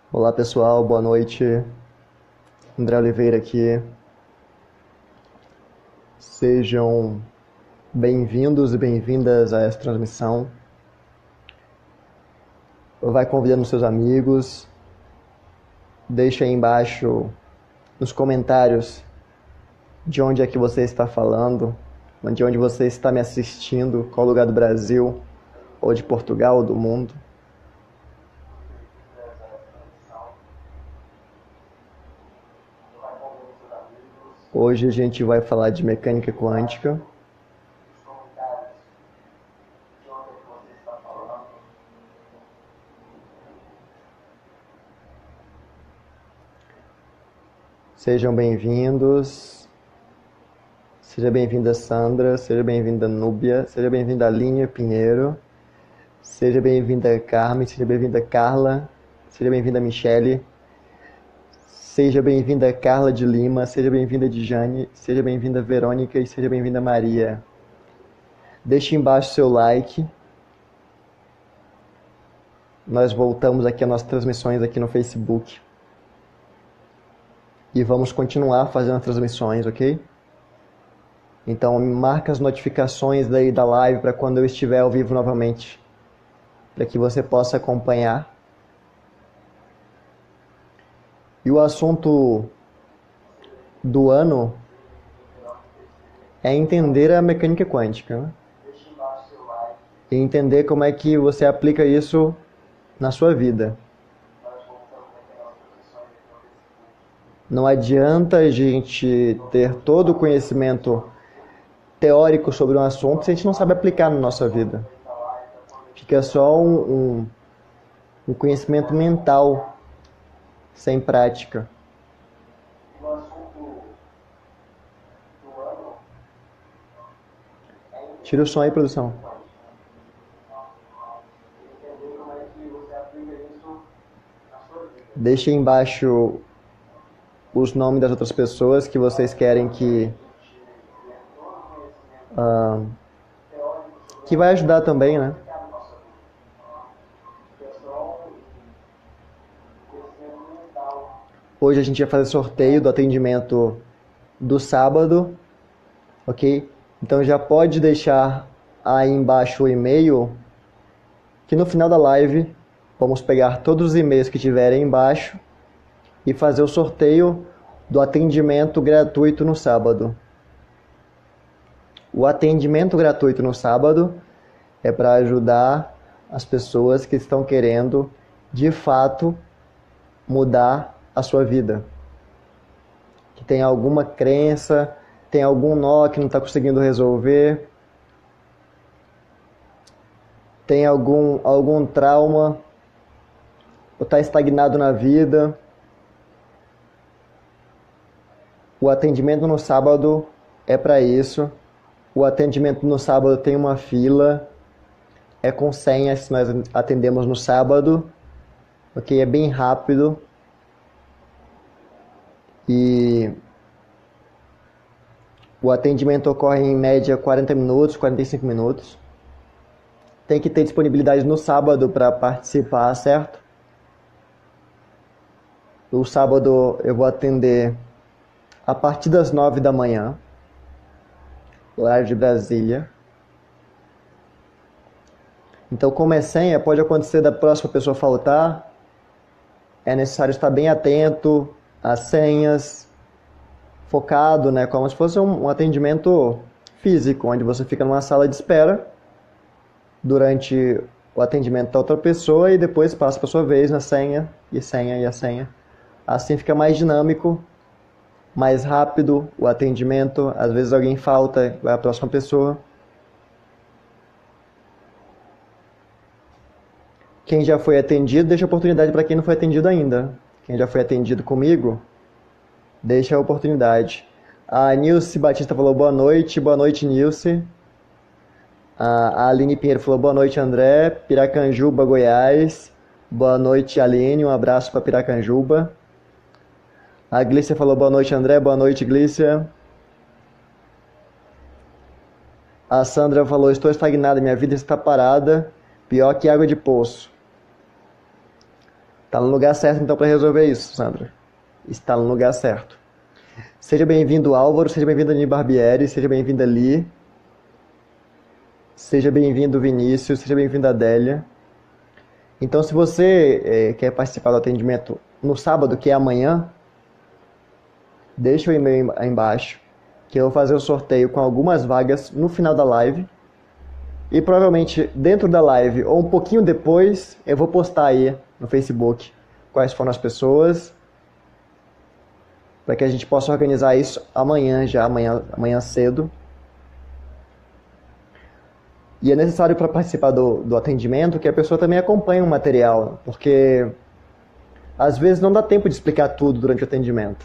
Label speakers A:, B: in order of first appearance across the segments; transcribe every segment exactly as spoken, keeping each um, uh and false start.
A: Olá pessoal, boa noite. André Oliveira aqui. Sejam bem-vindos e bem-vindas a essa transmissão. Vai convidando seus amigos. Deixa aí embaixo nos comentários de onde é que você está falando, de onde você está me assistindo, qual lugar do Brasil, ou de Portugal, ou do mundo. Hoje a gente vai falar de mecânica quântica. Sejam bem-vindos. Seja bem-vinda Sandra, seja bem-vinda Núbia, seja bem-vinda Aline Pinheiro, seja bem-vinda Carmen, seja bem-vinda Carla, seja bem-vinda Michele, seja bem-vinda Carla de Lima, seja bem-vinda Dijane, seja bem-vinda Verônica e seja bem-vinda Maria. Deixe embaixo seu like. Nós voltamos aqui às nossas transmissões aqui no Facebook. E vamos continuar fazendo transmissões, ok? Então marca as notificações daí da live para quando eu estiver ao vivo novamente, para que você possa acompanhar. E o assunto do ano é entender a mecânica quântica, né? E entender como é que você aplica isso na sua vida. Não adianta a gente ter todo o conhecimento teórico sobre um assunto se a gente não sabe aplicar na nossa vida. Fica só um, um, um conhecimento mental sem prática. Tira o som aí, produção. Deixe aí embaixo os nomes das outras pessoas que vocês querem que uh, que vai ajudar também, né? Hoje a gente vai fazer sorteio do atendimento do sábado, ok? Então já pode deixar aí embaixo o e-mail, que no final da live vamos pegar todos os e-mails que tiverem embaixo e fazer o sorteio do atendimento gratuito no sábado. O atendimento gratuito no sábado é para ajudar as pessoas que estão querendo, de fato, mudar a sua vida. Que tem alguma crença, tem algum nó que não está conseguindo resolver, tem algum, algum trauma, ou está estagnado na vida. O atendimento no sábado é para isso. O atendimento no sábado tem uma fila, é com senha se nós atendemos no sábado, ok? É bem rápido. E o atendimento ocorre em média quarenta minutos, quarenta e cinco minutos. Tem que ter disponibilidade no sábado para participar, certo? No sábado eu vou atender a partir das nove da manhã, horário de Brasília. Então, como é senha, pode acontecer da próxima pessoa faltar. É necessário estar bem atento às senhas, focado, né, como se fosse um, um atendimento físico, onde você fica numa sala de espera durante o atendimento da outra pessoa e depois passa para sua vez na senha, e senha, e a senha. Assim fica mais dinâmico, mais rápido o atendimento. Às vezes alguém falta, vai a próxima pessoa. Quem já foi atendido, deixa a oportunidade para quem não foi atendido ainda. Quem já foi atendido comigo, deixa a oportunidade. A Nilce Batista falou boa noite. Boa noite, Nilce. A Aline Pinheiro falou boa noite, André. Piracanjuba, Goiás. Boa noite, Aline. Um abraço para Piracanjuba. A Glícia falou boa noite, André. Boa noite, Glícia. A Sandra falou, estou estagnada, minha vida está parada, pior que água de poço. Está no lugar certo então para resolver isso, Sandra. Está no lugar certo. Seja bem-vindo, Álvaro, seja bem-vindo, Aline Barbieri, seja bem-vinda, Li. Seja bem-vindo, Vinícius, seja bem-vinda, Adélia. Então, se você é, quer participar do atendimento no sábado, que é amanhã, deixa o e-mail aí embaixo, que eu vou fazer o sorteio com algumas vagas no final da live. E provavelmente dentro da live, ou um pouquinho depois, eu vou postar aí no Facebook quais foram as pessoas, para que a gente possa organizar isso amanhã já, amanhã, amanhã cedo. E é necessário para participar do, do atendimento que a pessoa também acompanhe o material, porque às vezes não dá tempo de explicar tudo durante o atendimento.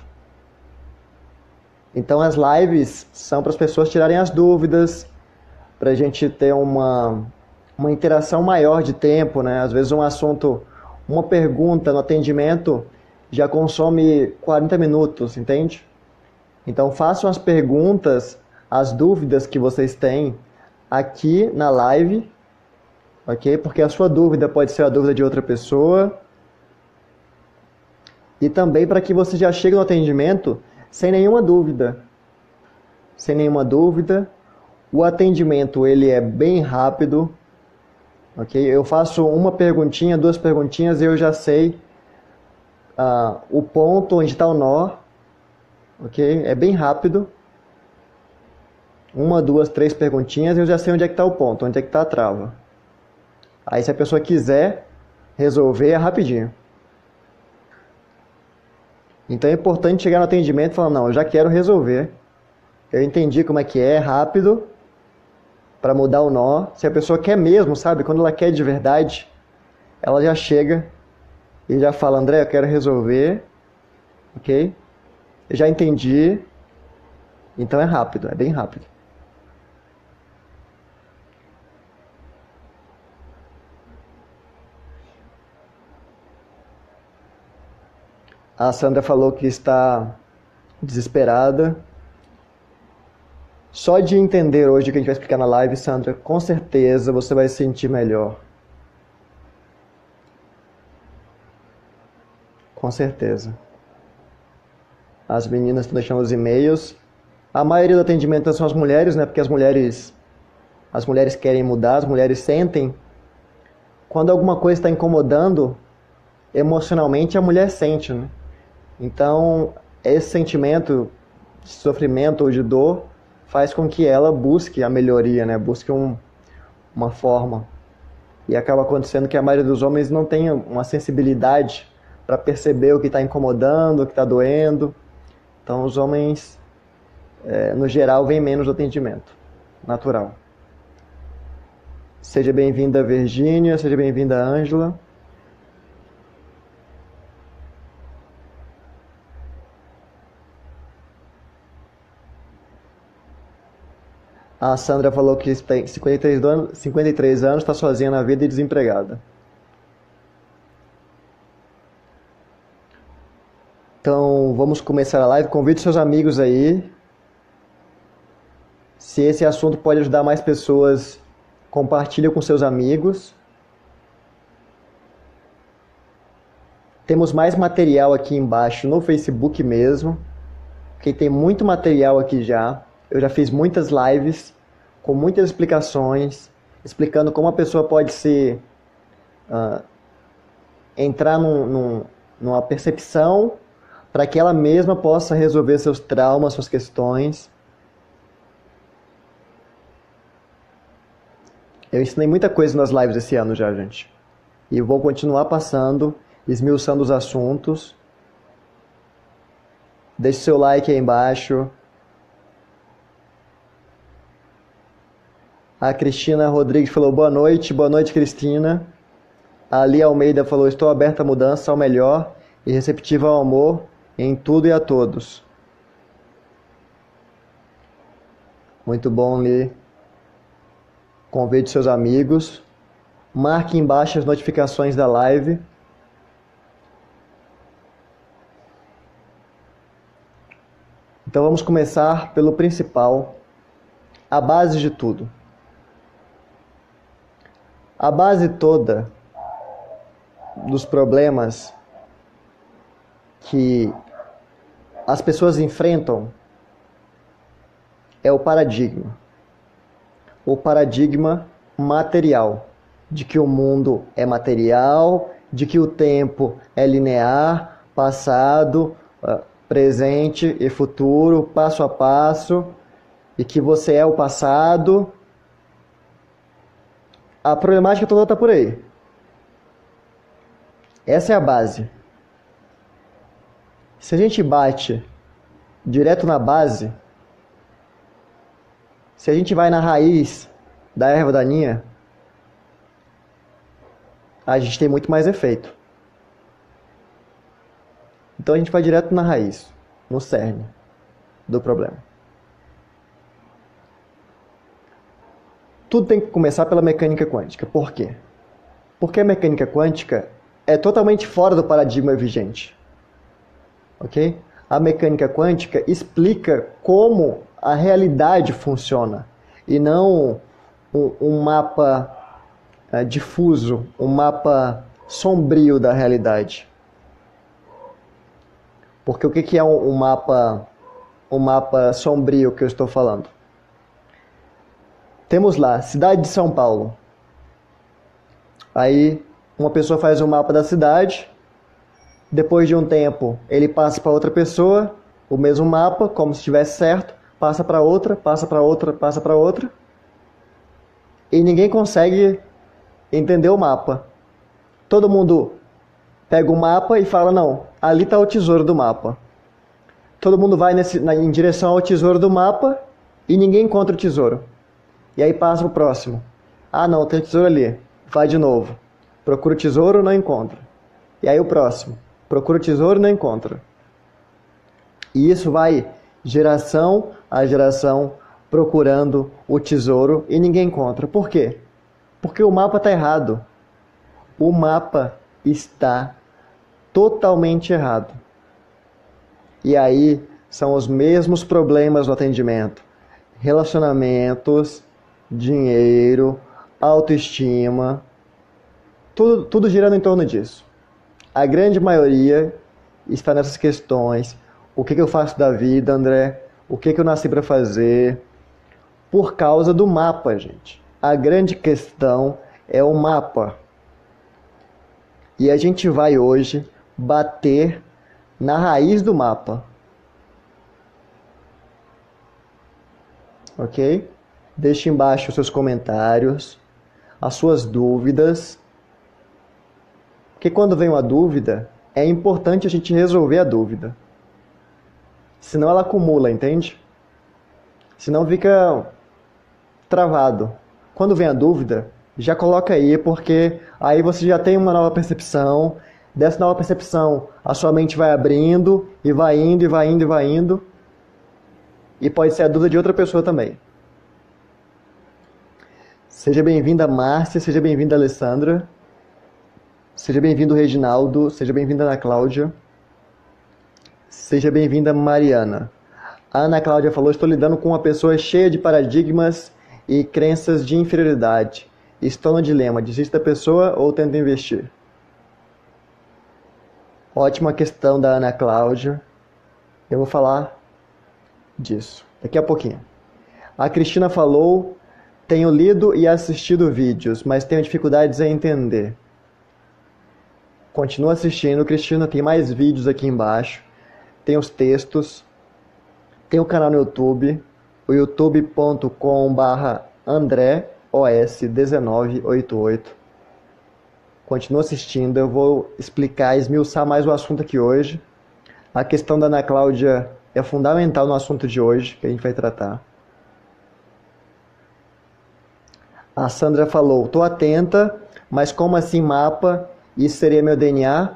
A: Então as lives são para as pessoas tirarem as dúvidas, para a gente ter uma, uma interação maior de tempo, né? Às vezes um assunto, uma pergunta no atendimento já consome quarenta minutos, entende? Então façam as perguntas, as dúvidas que vocês têm aqui na live, ok? Porque a sua dúvida pode ser a dúvida de outra pessoa. E também para que você já chegue no atendimento sem nenhuma dúvida. Sem nenhuma dúvida. O atendimento ele é bem rápido, ok? Eu faço uma perguntinha, duas perguntinhas e eu já sei uh, o ponto onde está o nó, ok? É bem rápido. Uma, duas, três perguntinhas e eu já sei onde é que está o ponto, onde é que está a trava. Aí se a pessoa quiser resolver, é rapidinho. Então é importante chegar no atendimento e falar, não, eu já quero resolver. Eu entendi como é que é, rápido, para mudar o nó. Se a pessoa quer mesmo, sabe? Quando ela quer de verdade, ela já chega e já fala, André, eu quero resolver, ok? Eu já entendi. Então é rápido, é bem rápido. A Sandra falou que está desesperada. Só de entender hoje o que a gente vai explicar na live, Sandra, com certeza você vai se sentir melhor. Com certeza. As meninas estão deixando os e-mails. A maioria do atendimento são as mulheres, né? Porque as mulheres, as mulheres querem mudar, as mulheres sentem. Quando alguma coisa está incomodando, emocionalmente a mulher sente, né? Então, esse sentimento de sofrimento ou de dor faz com que ela busque a melhoria, né? Busque um, uma forma. E acaba acontecendo que a maioria dos homens não tem uma sensibilidade para perceber o que está incomodando, o que está doendo. Então, os homens, é, no geral, vêm menos do atendimento. Natural. Seja bem-vinda, Virgínia. Seja bem-vinda, Ângela. A Sandra falou que tem cinquenta e três anos, cinquenta e três anos, está sozinha na vida e desempregada. Então, vamos começar a live. Convide seus amigos aí. Se esse assunto pode ajudar mais pessoas, compartilhe com seus amigos. Temos mais material aqui embaixo no Facebook mesmo, que tem muito material aqui já. Eu já fiz muitas lives com muitas explicações, explicando como a pessoa pode se uh, entrar num, num, numa percepção para que ela mesma possa resolver seus traumas, suas questões. Eu ensinei muita coisa nas lives esse ano já, gente. E vou continuar passando, esmiuçando os assuntos. Deixe seu like aí embaixo. A Cristina Rodrigues falou boa noite. Boa noite, Cristina. A Ali Almeida falou, estou aberta à mudança, ao melhor e receptiva ao amor em tudo e a todos. Muito bom, Li. Convide seus amigos. Marque embaixo as notificações da live. Então vamos começar pelo principal, a base de tudo. A base toda dos problemas que as pessoas enfrentam é o paradigma. O paradigma material, de que o mundo é material, de que o tempo é linear, passado, presente e futuro, passo a passo, e que você é o passado. A problemática toda está por aí. Essa é a base. Se a gente bate direto na base, se a gente vai na raiz da erva daninha, a gente tem muito mais efeito. Então a gente vai direto na raiz, no cerne do problema. Tudo tem que começar pela mecânica quântica. Por quê? Porque a mecânica quântica é totalmente fora do paradigma vigente. Ok? A mecânica quântica explica como a realidade funciona e não um, um mapa uh, difuso, um mapa sombrio da realidade. Porque o que é um, um mapa, um mapa sombrio que eu estou falando? Temos lá, cidade de São Paulo. Aí uma pessoa faz um mapa da cidade, depois de um tempo ele passa para outra pessoa, o mesmo mapa, como se estivesse certo, passa para outra, passa para outra, passa para outra, e ninguém consegue entender o mapa. Todo mundo pega o mapa e fala, não, ali está o tesouro do mapa. Todo mundo vai nesse, na, em direção ao tesouro do mapa e ninguém encontra o tesouro. E aí passa para o próximo. Ah, não, tem o tesouro ali. Vai de novo. Procura o tesouro, não encontra. E aí o próximo. Procura o tesouro, não encontra. E isso vai geração a geração procurando o tesouro e ninguém encontra. Por quê? Porque o mapa está errado. O mapa está totalmente errado. E aí são os mesmos problemas no atendimento. Relacionamentos, dinheiro, autoestima, tudo, tudo girando em torno disso. A grande maioria está nessas questões. O que, que eu faço da vida, André? O que, que eu nasci para fazer? Por causa do mapa, gente. A grande questão é o mapa. E a gente vai hoje bater na raiz do mapa. Ok? Deixe embaixo os seus comentários, as suas dúvidas. Porque quando vem uma dúvida, é importante a gente resolver a dúvida. Senão ela acumula, entende? Senão fica travado. Quando vem a dúvida, já coloca aí, porque aí você já tem uma nova percepção. Dessa nova percepção, a sua mente vai abrindo, e vai indo, e vai indo, e vai indo. E pode ser a dúvida de outra pessoa também. Seja bem-vinda, Márcia, seja bem-vinda, Alessandra. Seja bem-vindo, Reginaldo, seja bem-vinda, Ana Cláudia. Seja bem-vinda, Mariana. A Ana Cláudia falou, estou lidando com uma pessoa cheia de paradigmas e crenças de inferioridade. Estou no dilema, desisto da pessoa ou tento investir? Ótima questão da Ana Cláudia. Eu vou falar disso daqui a pouquinho. A Cristina falou, tenho lido e assistido vídeos, mas tenho dificuldades em entender. Continua assistindo, Cristina, tem mais vídeos aqui embaixo. Tem os textos. Tem o canal no YouTube, o youtube ponto com barra andré o s um nove oito oito. Continua assistindo, eu vou explicar, esmiuçar mais o assunto aqui hoje. A questão da Ana Cláudia é fundamental no assunto de hoje, que a gente vai tratar. A Sandra falou, estou atenta, mas como assim mapa? Isso seria meu D N A?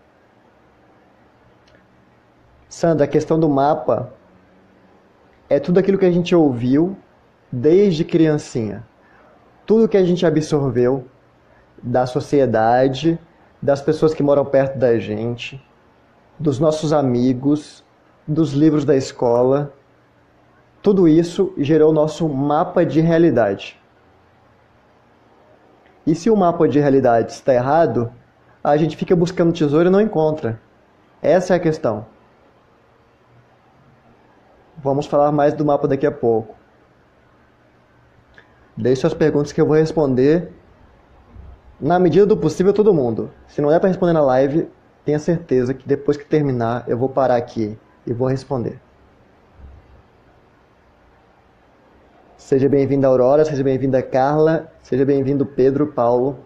A: Sandra, a questão do mapa é tudo aquilo que a gente ouviu desde criancinha. Tudo que a gente absorveu da sociedade, das pessoas que moram perto da gente, dos nossos amigos, dos livros da escola. Tudo isso gerou o nosso mapa de realidade. E se o mapa de realidade está errado, a gente fica buscando tesouro e não encontra. Essa é a questão. Vamos falar mais do mapa daqui a pouco. Deixe suas perguntas que eu vou responder na medida do possível todo mundo. Se não der para responder na live, tenha certeza que depois que terminar eu vou parar aqui e vou responder. Seja bem-vinda Aurora, seja bem-vinda Carla, seja bem-vindo Pedro, Paulo.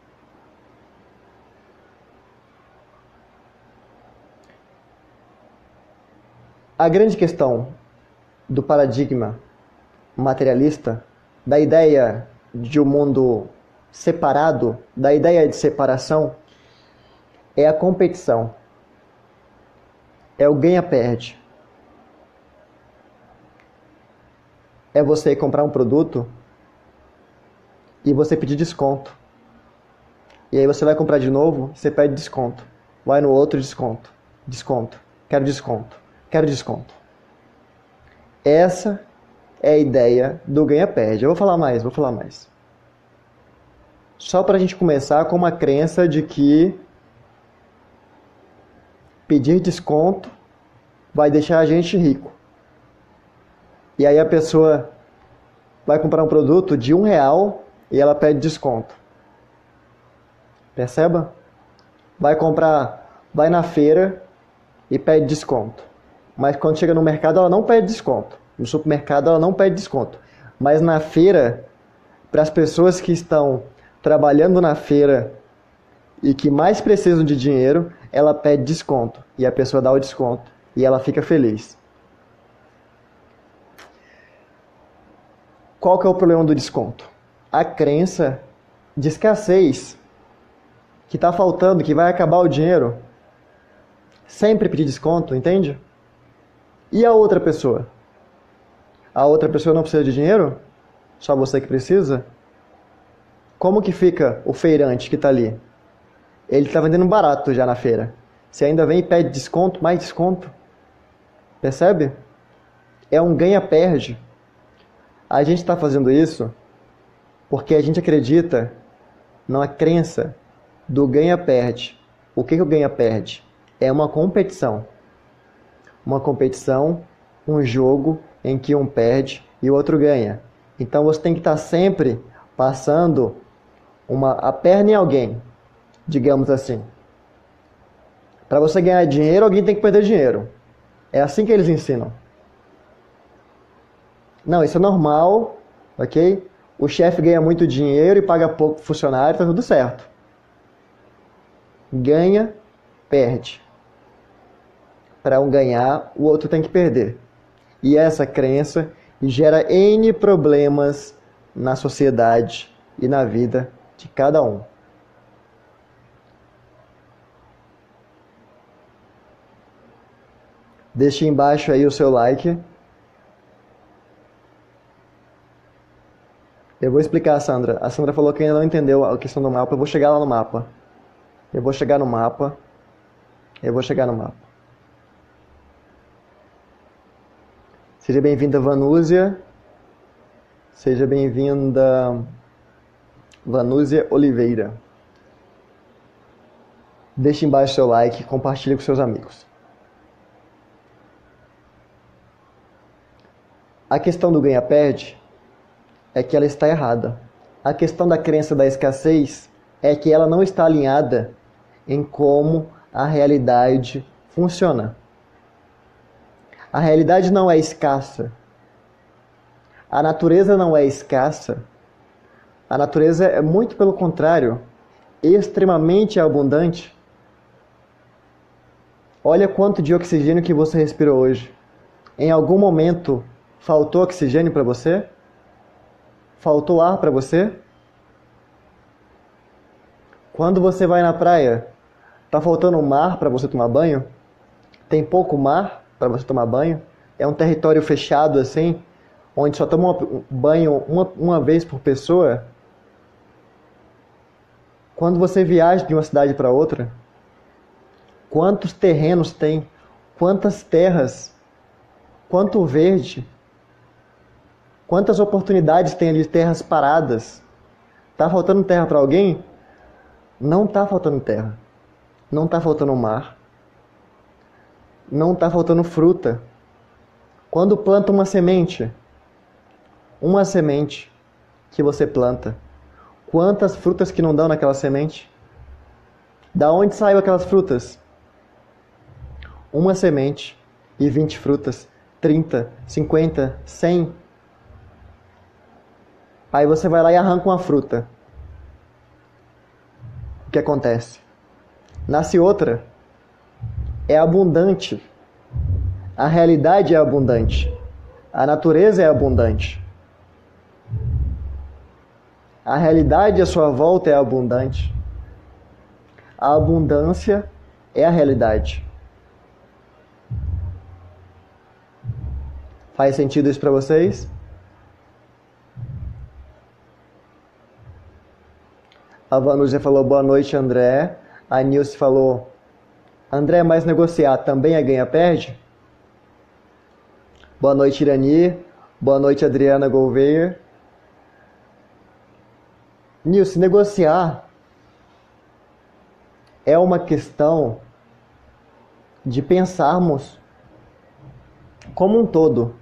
A: A grande questão do paradigma materialista, da ideia de um mundo separado, da ideia de separação, é a competição. É o ganha-perde. É você comprar um produto e você pedir desconto. E aí você vai comprar de novo, você pede desconto. Vai no outro, desconto. Desconto. Quero desconto. Quero desconto. Essa é a ideia do ganha-perde. Eu vou falar mais, vou falar mais. Só para a gente começar com uma crença de que pedir desconto vai deixar a gente rico. E aí a pessoa vai comprar um produto de um real e ela pede desconto. Perceba? Vai comprar, vai na feira e pede desconto. Mas quando chega no mercado ela não pede desconto. No supermercado ela não pede desconto. Mas na feira, para as pessoas que estão trabalhando na feira e que mais precisam de dinheiro, ela pede desconto. E a pessoa dá o desconto. E ela fica feliz. Qual que é o problema do desconto? A crença de escassez, que está faltando, que vai acabar o dinheiro. Sempre pedir desconto, entende? E a outra pessoa? A outra pessoa não precisa de dinheiro? Só você que precisa? Como que fica o feirante que está ali? Ele está vendendo barato já na feira. Você ainda vem e pede desconto, mais desconto. Percebe? É um ganha-perde. A gente está fazendo isso porque a gente acredita na crença do ganha-perde. O que que o ganha-perde? É uma competição. Uma competição, um jogo em que um perde e o outro ganha. Então você tem que estar sempre passando uma, a perna em alguém, digamos assim. Para você ganhar dinheiro, alguém tem que perder dinheiro. É assim que eles ensinam. Não, isso é normal, ok? O chefe ganha muito dinheiro e paga pouco pro funcionário, tá tudo certo. Ganha, perde. Para um ganhar, o outro tem que perder. E essa crença gera N problemas na sociedade e na vida de cada um. Deixe embaixo aí o seu like. Eu vou explicar, Sandra. A Sandra falou que ainda não entendeu a questão do mapa. Eu vou chegar lá no mapa. Eu vou chegar no mapa. Eu vou chegar no mapa. Seja bem-vinda, Vanúzia. Seja bem-vinda, Vanúzia Oliveira. Deixe embaixo seu like, compartilhe com seus amigos. A questão do ganha-perde é que ela está errada. A questão da crença da escassez é que ela não está alinhada em como a realidade funciona. A realidade não é escassa. A natureza não é escassa. A natureza é muito pelo contrário, extremamente abundante. Olha quanto de oxigênio que você respirou hoje. Em algum momento faltou oxigênio para você? Faltou ar para você? Quando você vai na praia, tá faltando mar para você tomar banho? Tem pouco mar para você tomar banho? É um território fechado assim, onde só toma banho uma, uma vez por pessoa? Quando você viaja de uma cidade para outra, quantos terrenos tem? Quantas terras? Quanto verde? Quantas oportunidades tem ali de terras paradas? Tá faltando terra para alguém? Não tá faltando terra. não está faltando mar, não está faltando fruta. Quando planta uma semente, uma semente que você planta, quantas frutas que não dão naquela semente? Da onde saiu aquelas frutas? Uma semente e vinte frutas, trinta, cinquenta, cem. Aí você vai lá e arranca uma fruta. O que acontece? Nasce outra. É abundante. A realidade é abundante. A natureza é abundante. A realidade à sua volta é abundante. A abundância é a realidade. Faz sentido isso para vocês? A Vanúzia falou boa noite, André. A Nilce falou, André, mas negociar também é ganha-perde? Boa noite, Irani. Boa noite, Adriana Gouveia. Nilce, negociar é uma questão de pensarmos como um todo.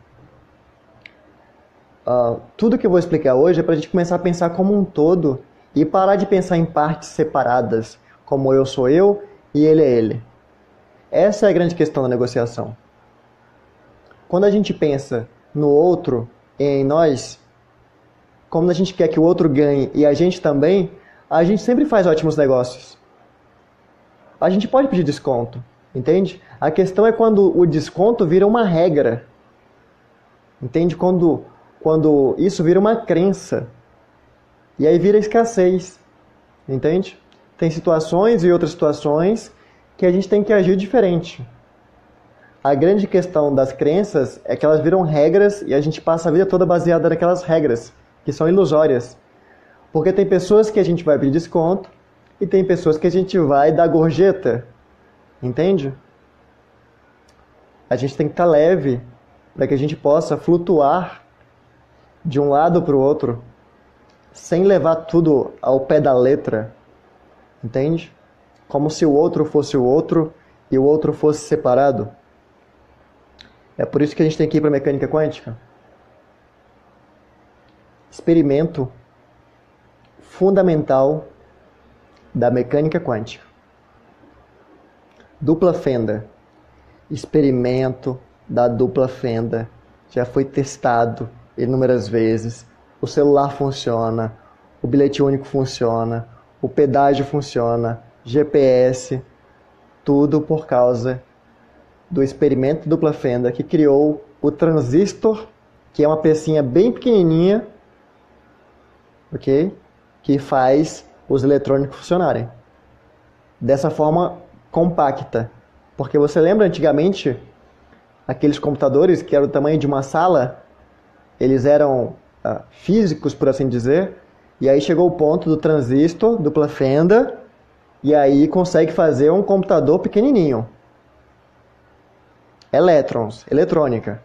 A: Uh, tudo que eu vou explicar hoje é para a gente começar a pensar como um todo e parar de pensar em partes separadas, como eu sou eu e ele é ele. Essa é a grande questão da negociação. Quando a gente pensa no outro e em nós, como a gente quer que o outro ganhe e a gente também, a gente sempre faz ótimos negócios. A gente pode pedir desconto, entende? A questão é quando o desconto vira uma regra. Entende? Quando, quando isso vira uma crença. E aí vira escassez. Entende? Tem situações e outras situações que a gente tem que agir diferente. A grande questão das crenças é que elas viram regras e a gente passa a vida toda baseada naquelas regras, que são ilusórias. Porque tem pessoas que a gente vai pedir desconto e tem pessoas que a gente vai dar gorjeta. Entende? A gente tem que estar leve para que a gente possa flutuar de um lado para o outro sem levar tudo ao pé da letra. Entende? Como se o outro fosse o outro e o outro fosse separado. É por isso que a gente tem que ir para a mecânica quântica. Experimento fundamental da mecânica quântica. Dupla fenda. Experimento da dupla fenda. Já foi testado inúmeras vezes. O celular funciona. O bilhete único funciona. O pedágio funciona. G P S. Tudo por causa do experimento dupla fenda que criou o transistor, que é uma pecinha bem pequenininha, ok? Que faz os eletrônicos funcionarem. Dessa forma compacta. Porque você lembra antigamente aqueles computadores que eram do tamanho de uma sala? Eles eram ah, físicos, por assim dizer. E aí chegou o ponto do transistor, dupla fenda, e aí consegue fazer um computador pequenininho. Elétrons, eletrônica.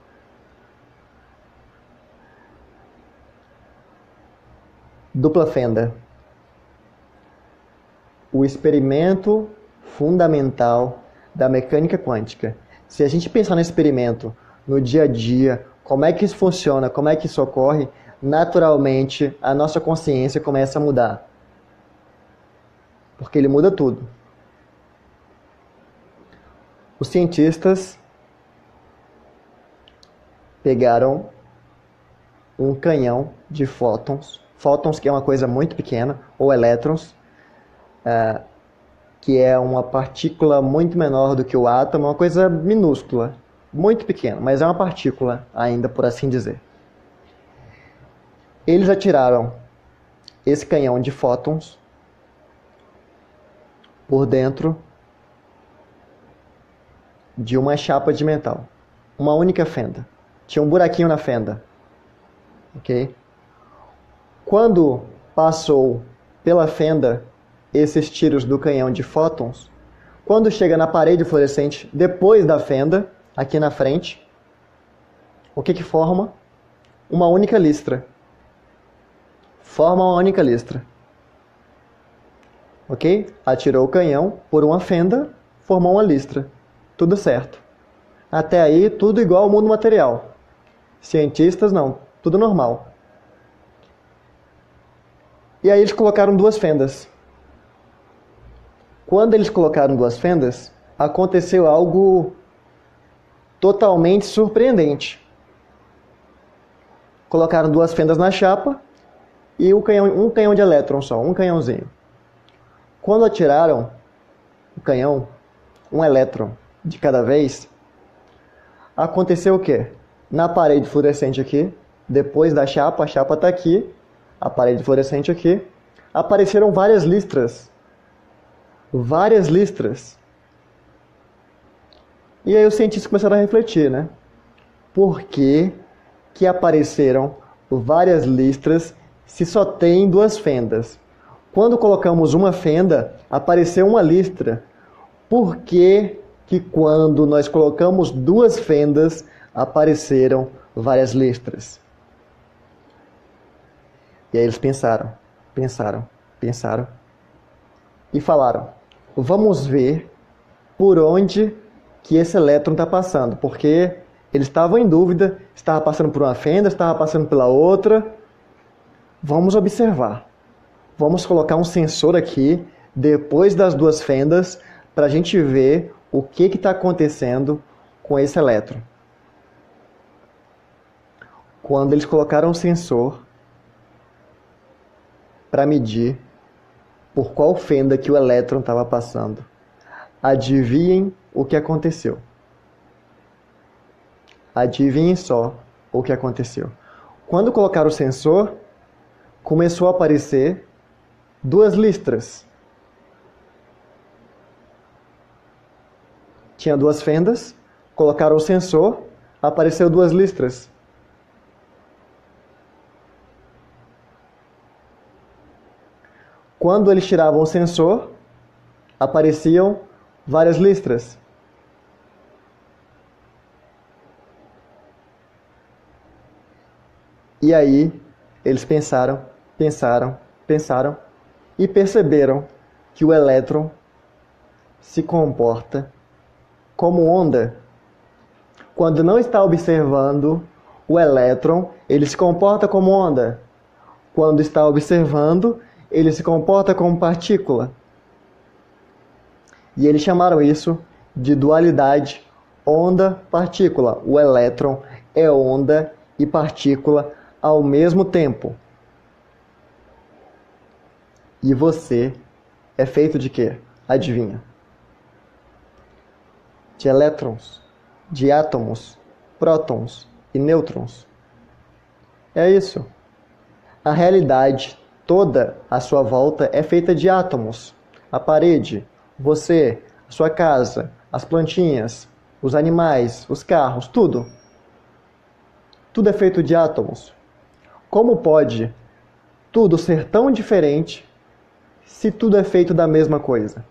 A: Dupla fenda. O experimento fundamental da mecânica quântica. Se a gente pensar no experimento, no dia a dia, como é que isso funciona, como é que isso ocorre, naturalmente a nossa consciência começa a mudar. Porque ele muda tudo. Os cientistas pegaram um canhão de fótons, fótons que é uma coisa muito pequena, ou elétrons, é, que é uma partícula muito menor do que o átomo, uma coisa minúscula, muito pequena, mas é uma partícula ainda, por assim dizer. Eles atiraram esse canhão de fótons por dentro de uma chapa de metal. Uma única fenda. Tinha um buraquinho na fenda. Ok? Quando passou pela fenda esses tiros do canhão de fótons, quando chega na parede fluorescente, depois da fenda, aqui na frente, o que que forma? Uma única listra. Forma uma única listra. ok? Atirou o canhão por uma fenda, formou uma listra. Tudo certo. Até aí, tudo igual ao mundo material. Cientistas, não. Tudo normal. E aí eles colocaram duas fendas. Quando eles colocaram duas fendas, aconteceu algo totalmente surpreendente. Colocaram duas fendas na chapa e um canhão, um canhão de elétron só, um canhãozinho. Quando atiraram o canhão, um elétron de cada vez, aconteceu o quê? Na parede fluorescente aqui, depois da chapa, a chapa está aqui, a parede fluorescente aqui, apareceram várias listras. Várias listras. E aí os cientistas começaram a refletir, né? Por que que apareceram várias listras se só tem duas fendas? Quando colocamos uma fenda, apareceu uma listra. Por que que quando nós colocamos duas fendas, apareceram várias listras? E aí eles pensaram, pensaram, pensaram e falaram: vamos ver por onde que esse elétron está passando, porque eles estavam em dúvida, estava passando por uma fenda, estava passando pela outra. Vamos observar. Vamos colocar um sensor aqui, depois das duas fendas, para a gente ver o que está acontecendo com esse elétron. Quando eles colocaram um sensor para medir por qual fenda que o elétron estava passando, adivinhem o que aconteceu. Adivinhem só o que aconteceu. Quando colocaram o sensor, começou a aparecer duas listras. Tinha duas fendas, colocaram o sensor, apareceu duas listras. Quando eles tiravam o sensor, apareciam várias listras. E aí, eles pensaram, pensaram, pensaram e perceberam que o elétron se comporta como onda. Quando não está observando o elétron, ele se comporta como onda. Quando está observando, ele se comporta como partícula. E eles chamaram isso de dualidade onda-partícula. O elétron é onda e partícula ao mesmo tempo. E você é feito de quê? Adivinha? De elétrons, de átomos, prótons e nêutrons. É isso. A realidade toda à sua volta é feita de átomos. A parede, você, a sua casa, as plantinhas, os animais, os carros, tudo. Tudo é feito de átomos. Como pode tudo ser tão diferente se tudo é feito da mesma coisa?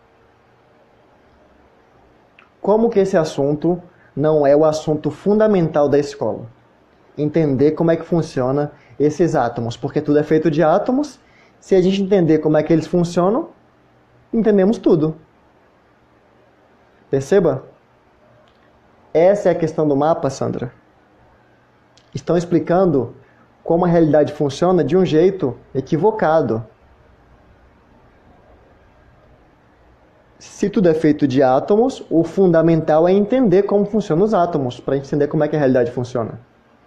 A: Como que esse assunto não é o assunto fundamental da escola? Entender como é que funciona esses átomos, porque tudo é feito de átomos. Se a gente entender como é que eles funcionam, entendemos tudo. Perceba? Essa é a questão do mapa, Sandra. Estão explicando como a realidade funciona de um jeito equivocado. Se tudo é feito de átomos, o fundamental é entender como funcionam os átomos, para entender como é que a realidade funciona.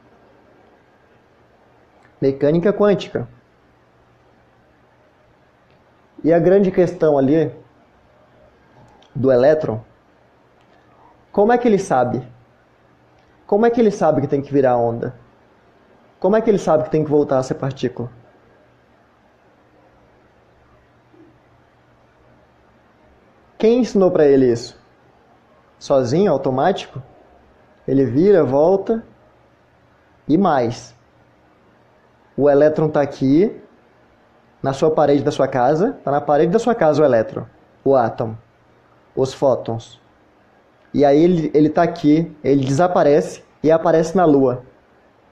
A: Mecânica quântica. E a grande questão ali do elétron, como é que ele sabe? Como é que ele sabe que tem que virar onda? Como é que ele sabe que tem que voltar a ser partícula? Quem ensinou para ele isso? Sozinho, automático? Ele vira, volta e mais. O elétron está aqui, na sua parede da sua casa. Está na parede da sua casa o elétron, o átomo, os fótons. E aí ele está aqui, ele desaparece e aparece na Lua.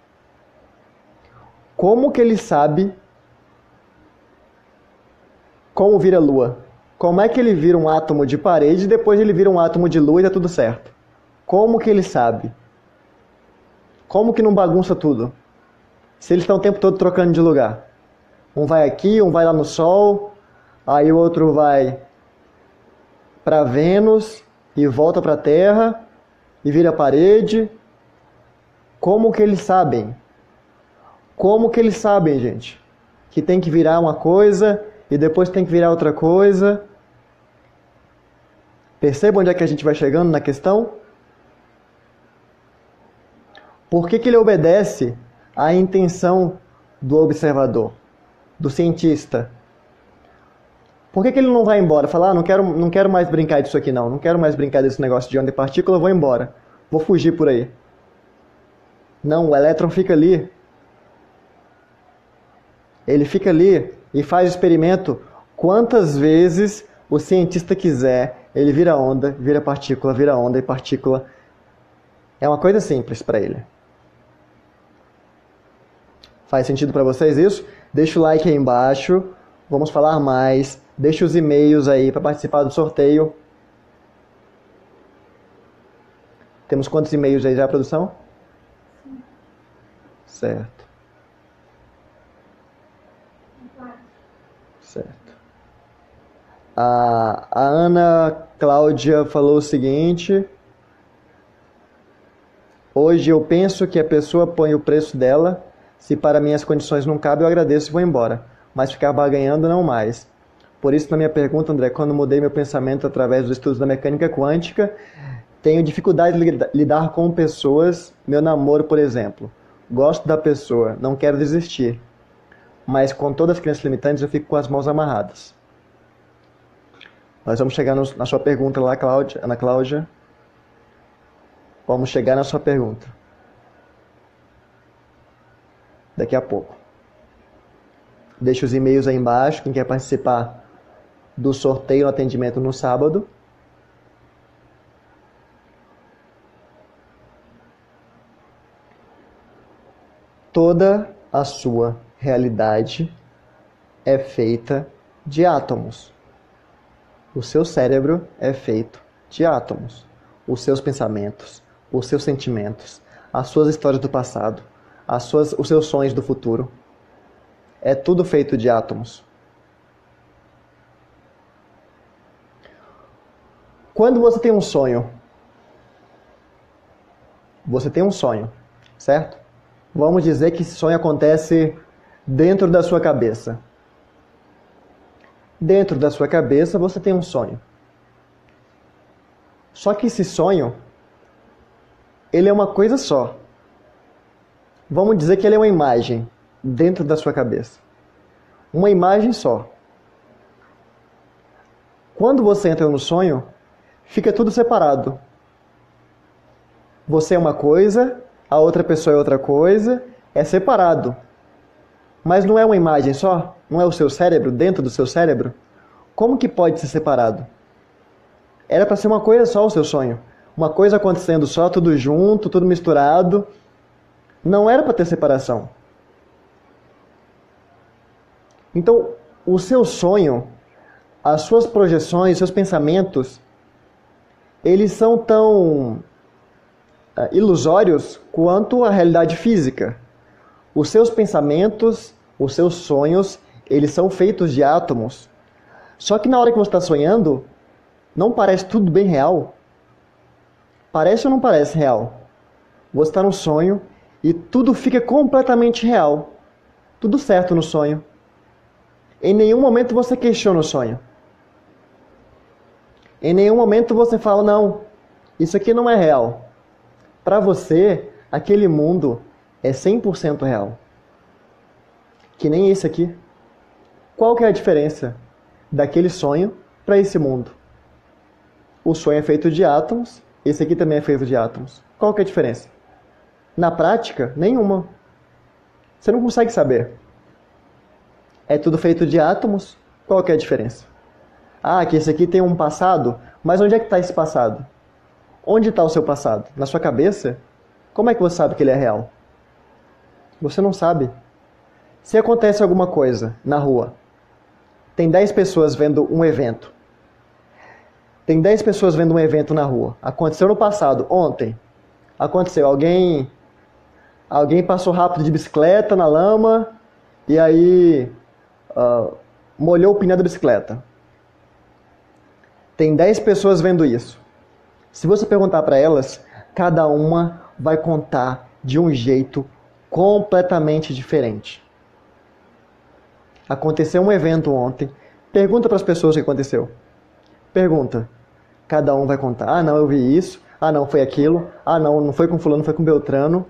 A: Como que ele sabe como vira lua. Como é que ele vira um átomo de parede e depois ele vira um átomo de lua e tá tudo certo? Como que ele sabe? Como que não bagunça tudo? Se eles estão o tempo todo trocando de lugar. Um vai aqui, um vai lá no Sol, aí o outro vai para Vênus e volta para a Terra e vira parede. Como que eles sabem? Como que eles sabem, gente? Que tem que virar uma coisa e depois tem que virar outra coisa. Perceba onde é que a gente vai chegando na questão? Por que que ele obedece à intenção do observador, do cientista? Por que que ele não vai embora? Falar, ah, não quero, não quero mais brincar disso aqui não, não quero mais brincar desse negócio de onda e partícula, eu vou embora, vou fugir por aí. Não, o elétron fica ali. Ele fica ali e faz o experimento quantas vezes o cientista quiser. Ele vira onda, vira partícula, vira onda e partícula. É uma coisa simples para ele. Faz sentido para vocês isso? Deixa o like aí embaixo. Vamos falar mais. Deixa os e-mails aí para participar do sorteio. Temos quantos e-mails aí já, produção? Certo. Certo. A, a Ana Cláudia falou o seguinte: hoje eu penso que a pessoa põe o preço dela. Se para minhas condições não cabe, eu agradeço e vou embora. Mas ficar barganhando, não mais. Por isso, na minha pergunta, André, quando mudei meu pensamento através dos estudos da mecânica quântica, tenho dificuldade de lidar com pessoas. Meu namoro, por exemplo. Gosto da pessoa, não quero desistir. Mas com todas as crenças limitantes, eu fico com as mãos amarradas. Nós vamos chegar no, na sua pergunta lá, Cláudia, Ana Cláudia. Vamos chegar na sua pergunta. Daqui a pouco. Deixe os e-mails aí embaixo, quem quer participar do sorteio no atendimento no sábado. Toda a sua realidade é feita de átomos. O seu cérebro é feito de átomos. Os seus pensamentos, os seus sentimentos, as suas histórias do passado, as suas, os seus sonhos do futuro. É tudo feito de átomos. Quando você tem um sonho, você tem um sonho, certo? Vamos dizer que esse sonho acontece dentro da sua cabeça. Dentro da sua cabeça você tem um sonho. Só que esse sonho, ele é uma coisa só. Vamos dizer que ele é uma imagem dentro da sua cabeça. Uma imagem só. Quando você entra no sonho, fica tudo separado. Você é uma coisa, a outra pessoa é outra coisa, é separado. Mas não é uma imagem só? Não é o seu cérebro dentro do seu cérebro? Como que pode ser separado? Era para ser uma coisa só o seu sonho. Uma coisa acontecendo só, tudo junto, tudo misturado. Não era para ter separação. Então, o seu sonho, as suas projeções, seus pensamentos, eles são tão uh, ilusórios quanto a realidade física. Os seus pensamentos, os seus sonhos, eles são feitos de átomos. Só que na hora que você está sonhando, não parece tudo bem real? Parece ou não parece real? Você está no sonho e tudo fica completamente real. Tudo certo no sonho. Em nenhum momento você questiona o sonho. Em nenhum momento você fala, não, isso aqui não é real. Para você, aquele mundo é cem por cento real. Que nem esse aqui. Qual que é a diferença daquele sonho para esse mundo? O sonho é feito de átomos, esse aqui também é feito de átomos. Qual que é a diferença? Na prática, nenhuma. Você não consegue saber. É tudo feito de átomos, qual que é a diferença? Ah, que esse aqui tem um passado, mas onde é que está esse passado? Onde está o seu passado? Na sua cabeça? Como é que você sabe que ele é real? Você não sabe. Se acontece alguma coisa na rua, Tem dez pessoas vendo um evento. Tem dez pessoas vendo um evento na rua. Aconteceu no passado, ontem. Aconteceu, alguém, alguém passou rápido de bicicleta na lama e aí uh, molhou o pneu da bicicleta. Tem dez pessoas vendo isso. Se você perguntar para elas, cada uma vai contar de um jeito completamente diferente. Aconteceu um evento ontem. Pergunta para as pessoas o que aconteceu. Pergunta. Cada um vai contar. Ah, não, eu vi isso. Ah, não, foi aquilo. Ah, não, não foi com fulano, foi com Beltrano.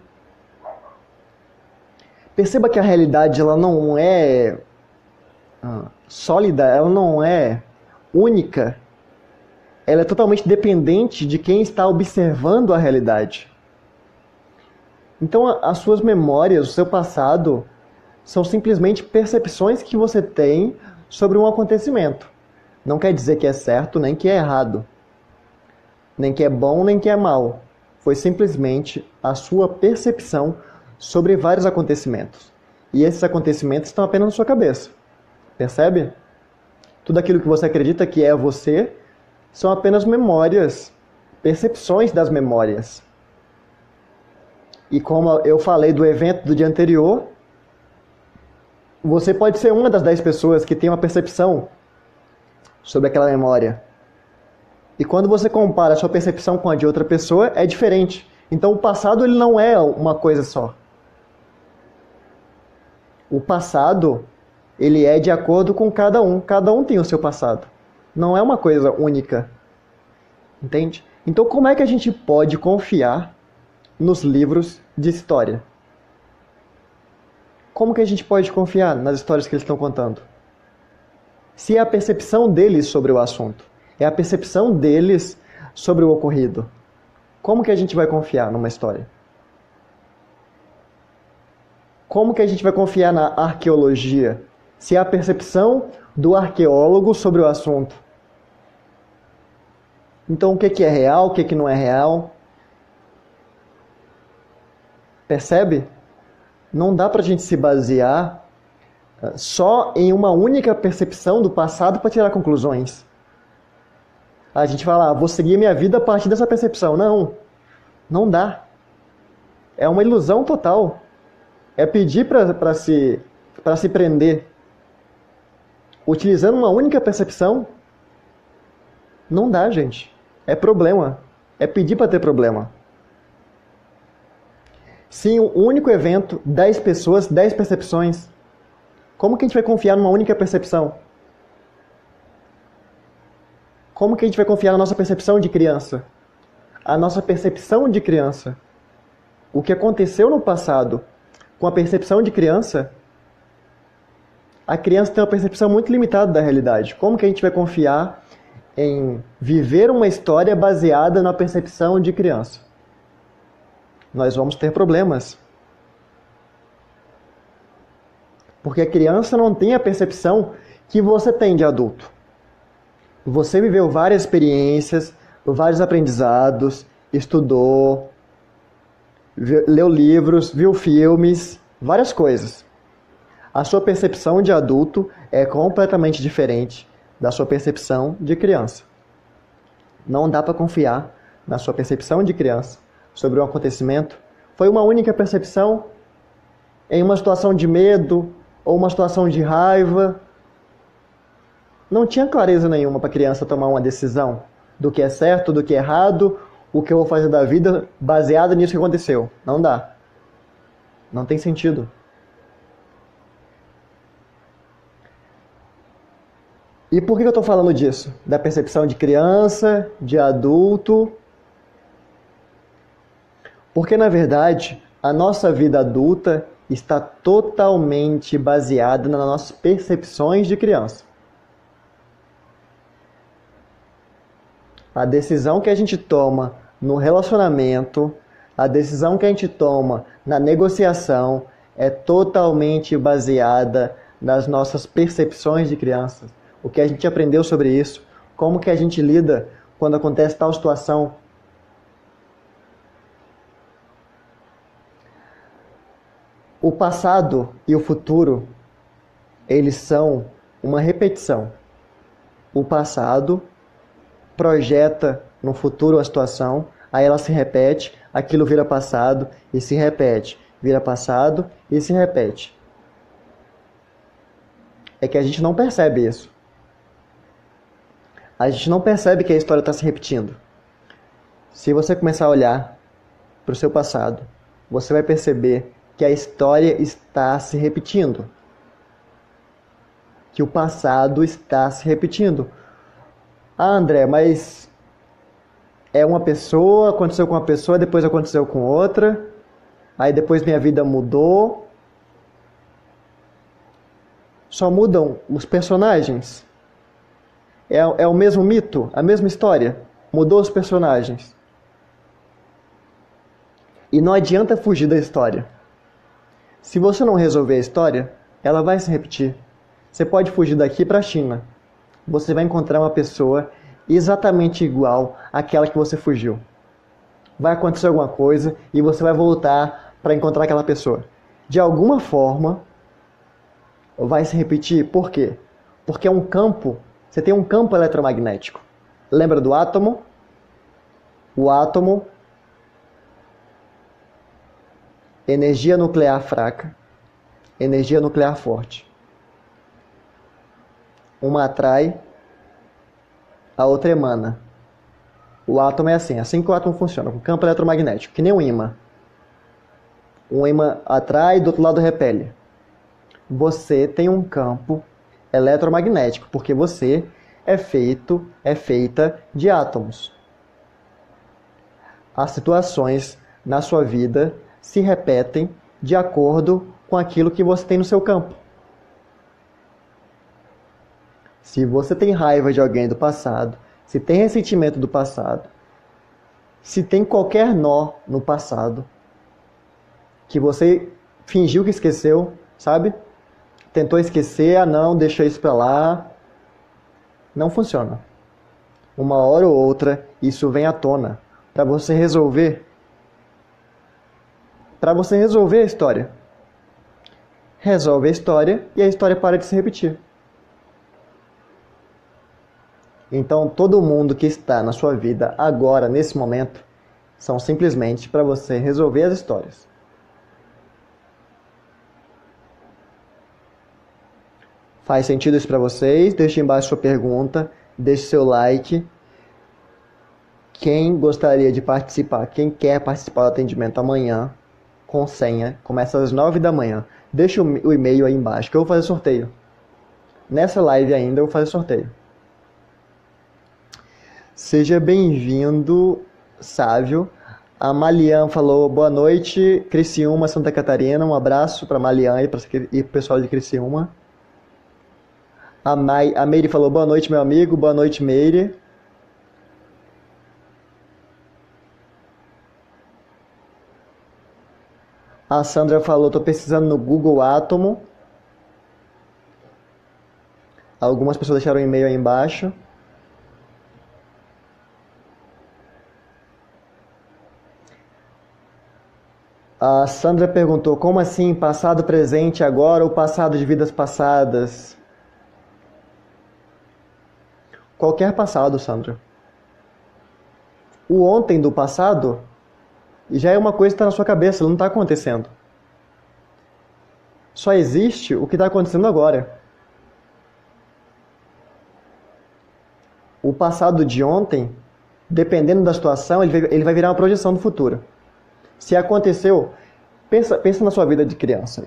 A: Perceba que a realidade ela não é ah, sólida, ela não é única. Ela é totalmente dependente de quem está observando a realidade. Então, as suas memórias, o seu passado, são simplesmente percepções que você tem sobre um acontecimento. Não quer dizer que é certo, nem que é errado. Nem que é bom, nem que é mal. Foi simplesmente a sua percepção sobre vários acontecimentos. E esses acontecimentos estão apenas na sua cabeça. Percebe? Tudo aquilo que você acredita que é você são apenas memórias, percepções das memórias. E como eu falei do evento do dia anterior, você pode ser uma das dez pessoas que tem uma percepção sobre aquela memória. E quando você compara a sua percepção com a de outra pessoa, é diferente. Então o passado ele não é uma coisa só. O passado, ele é de acordo com cada um. Cada um tem o seu passado. Não é uma coisa única. Entende? Então como é que a gente pode confiar nos livros de história? Como que a gente pode confiar nas histórias que eles estão contando? Se é a percepção deles sobre o assunto, é a percepção deles sobre o ocorrido, como que a gente vai confiar numa história? Como que a gente vai confiar na arqueologia, se é a percepção do arqueólogo sobre o assunto? Então, o que é real, o que não é real? Percebe? Não dá pra gente se basear só em uma única percepção do passado para tirar conclusões. A gente fala, ah, vou seguir minha vida a partir dessa percepção. Não, não dá. É uma ilusão total. É pedir para se, para se prender. Utilizando uma única percepção, não dá, gente. É problema. É pedir para ter problema. Sim, um único evento, dez pessoas, dez percepções. Como que a gente vai confiar numa única percepção? Como que a gente vai confiar na nossa percepção de criança? A nossa percepção de criança. O que aconteceu no passado com a percepção de criança, a criança tem uma percepção muito limitada da realidade. Como que a gente vai confiar em viver uma história baseada na percepção de criança? Nós vamos ter problemas. Porque a criança não tem a percepção que você tem de adulto. Você viveu várias experiências, vários aprendizados, estudou, viu, leu livros, viu filmes, várias coisas. A sua percepção de adulto é completamente diferente da sua percepção de criança. Não dá para confiar na sua percepção de criança sobre um acontecimento. Foi uma única percepção em uma situação de medo ou uma situação de raiva. Não tinha clareza nenhuma para a criança tomar uma decisão do que é certo, do que é errado, o que eu vou fazer da vida baseado nisso que aconteceu. Não dá. Não tem sentido. E por que eu estou falando disso? Da percepção de criança, de adulto? Porque, na verdade, a nossa vida adulta está totalmente baseada nas nossas percepções de criança. A decisão que a gente toma no relacionamento, a decisão que a gente toma na negociação é totalmente baseada nas nossas percepções de criança. O que a gente aprendeu sobre isso, como que a gente lida quando acontece tal situação. O passado e o futuro, eles são uma repetição. O passado projeta no futuro a situação, aí ela se repete, aquilo vira passado e se repete, vira passado e se repete. É que a gente não percebe isso. A gente não percebe que a história está se repetindo. Se você começar a olhar para o seu passado, você vai perceber que a história está se repetindo. Que o passado está se repetindo. Ah, André, mas é uma pessoa, aconteceu com uma pessoa, depois aconteceu com outra, aí depois minha vida mudou. Só mudam os personagens. É, é o mesmo mito, a mesma história. Mudou os personagens. E não adianta fugir da história. Se você não resolver a história, ela vai se repetir. Você pode fugir daqui para a China. Você vai encontrar uma pessoa exatamente igual àquela que você fugiu. Vai acontecer alguma coisa e você vai voltar para encontrar aquela pessoa. De alguma forma, vai se repetir. Por quê? Porque é um campo, você tem um campo eletromagnético. Lembra do átomo? O átomo, energia nuclear fraca, energia nuclear forte. Uma atrai, a outra emana. O átomo é assim, assim que o átomo funciona, com campo eletromagnético, que nem um ímã. Um ímã atrai e do outro lado repele. Você tem um campo eletromagnético, porque você é feito, é feita de átomos. As situações na sua vida se repetem de acordo com aquilo que você tem no seu campo. Se você tem raiva de alguém do passado, se tem ressentimento do passado, se tem qualquer nó no passado, que você fingiu que esqueceu, sabe? Tentou esquecer, ah não, deixa isso pra lá. Não funciona. Uma hora ou outra, isso vem à tona. Para você resolver. Para você resolver a história. Resolve a história e a história para de se repetir. Então, todo mundo que está na sua vida agora, nesse momento, são simplesmente para você resolver as histórias. Faz sentido isso para vocês? Deixe embaixo sua pergunta, deixe seu like. Quem gostaria de participar, quem quer participar do atendimento amanhã, com senha, começa às nove da manhã. Deixa o e-mail aí embaixo que eu vou fazer sorteio. Nessa live ainda eu vou fazer sorteio. Seja bem-vindo, Sávio. A Malian falou boa noite, Criciúma, Santa Catarina. Um abraço para a Malian e para o pessoal de Criciúma. A, Mai, a Meire falou boa noite, meu amigo. Boa noite, Meire. A Sandra falou, estou pesquisando no Google Átomo. Algumas pessoas deixaram um e-mail aí embaixo. A Sandra perguntou, como assim passado, presente, agora ou passado de vidas passadas? Qualquer passado, Sandra. O ontem do passado já é uma coisa que está na sua cabeça, não está acontecendo. Só existe o que está acontecendo agora. O passado de ontem, dependendo da situação, ele vai, ele vai virar uma projeção do futuro. Se aconteceu, pensa, pensa na sua vida de criança.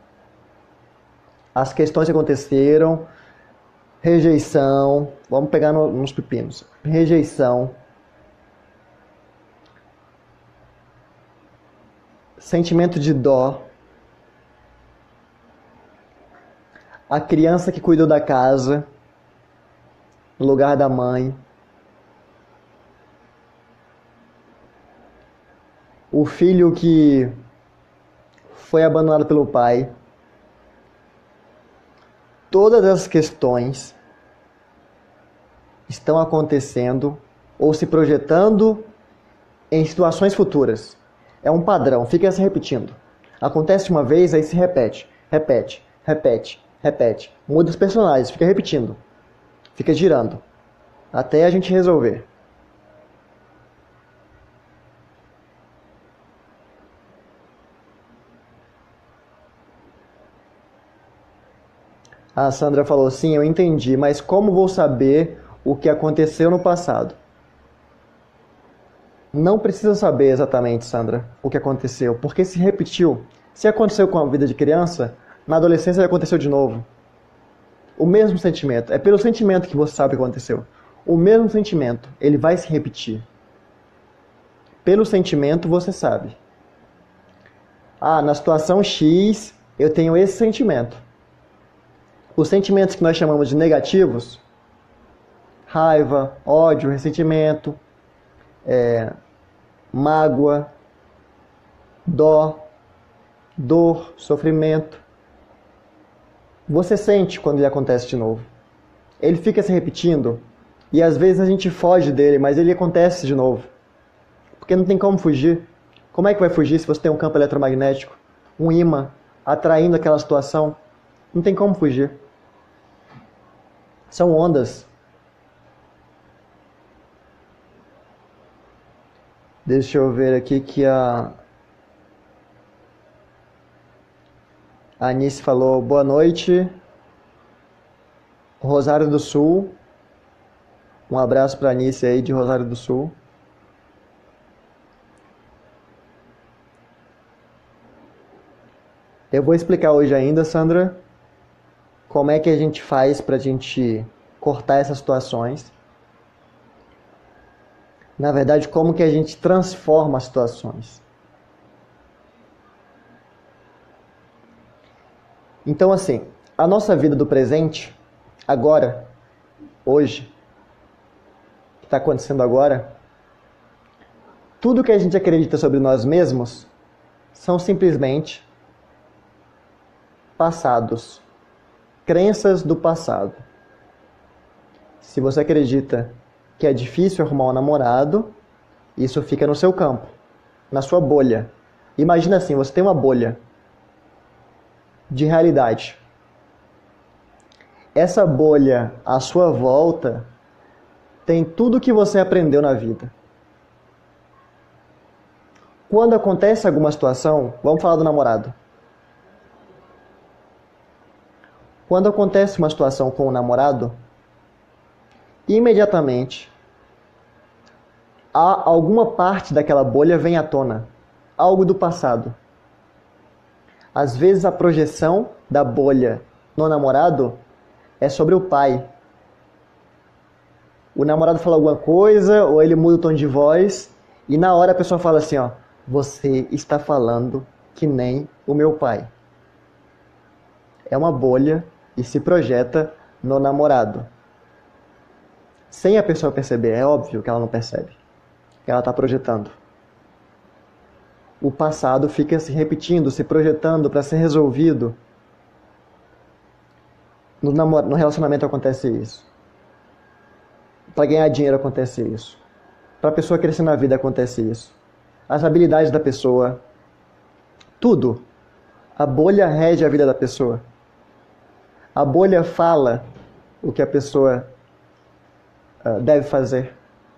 A: As questões que aconteceram, rejeição, vamos pegar no, nos pepinos, rejeição, sentimento de dó, a criança que cuidou da casa, no lugar da mãe, o filho que foi abandonado pelo pai. Todas essas questões estão acontecendo ou se projetando em situações futuras. É um padrão, fica se repetindo. Acontece uma vez, aí se repete, repete, repete, repete. Muda os personagens, fica repetindo. Fica girando. Até a gente resolver. A Sandra falou, sim, eu entendi, mas como vou saber o que aconteceu no passado? Não precisa saber exatamente, Sandra, o que aconteceu, porque se repetiu. Se aconteceu com a vida de criança, na adolescência aconteceu de novo. O mesmo sentimento. É pelo sentimento que você sabe o que aconteceu. O mesmo sentimento, ele vai se repetir. Pelo sentimento você sabe. Ah, na situação X, eu tenho esse sentimento. Os sentimentos que nós chamamos de negativos, raiva, ódio, ressentimento, é, mágoa, dó, dor, sofrimento, você sente quando ele acontece de novo. Ele fica se repetindo e às vezes a gente foge dele, mas ele acontece de novo. Porque não tem como fugir. Como é que vai fugir se você tem um campo eletromagnético, um ímã atraindo aquela situação? Não tem como fugir. São ondas. Deixa eu ver aqui que a a Anice falou, boa noite, Rosário do Sul. Um abraço para a Anice aí de Rosário do Sul. Eu vou explicar hoje ainda, Sandra, como é que a gente faz para a gente cortar essas situações. Na verdade, como que a gente transforma as situações. Então, assim, a nossa vida do presente, agora, hoje, que está acontecendo agora, tudo que a gente acredita sobre nós mesmos são simplesmente passados, crenças do passado. Se você acredita que é difícil arrumar um namorado, isso fica no seu campo, na sua bolha. Imagina assim, você tem uma bolha de realidade. Essa bolha à sua volta tem tudo que você aprendeu na vida. Quando acontece alguma situação, vamos falar do namorado. Quando acontece uma situação com o namorado, imediatamente há alguma parte daquela bolha vem à tona, algo do passado. Às vezes a projeção da bolha no namorado é sobre o pai. O namorado fala alguma coisa, ou ele muda o tom de voz, e na hora a pessoa fala assim, ó, você está falando que nem o meu pai. É uma bolha e se projeta no namorado. Sem a pessoa perceber, é óbvio que ela não percebe. Que ela está projetando. O passado fica se repetindo, se projetando para ser resolvido. No, namor- no relacionamento acontece isso. Para ganhar dinheiro acontece isso. Para a pessoa crescer na vida acontece isso. As habilidades da pessoa. Tudo. A bolha rege a vida da pessoa. A bolha fala o que a pessoa uh, deve fazer.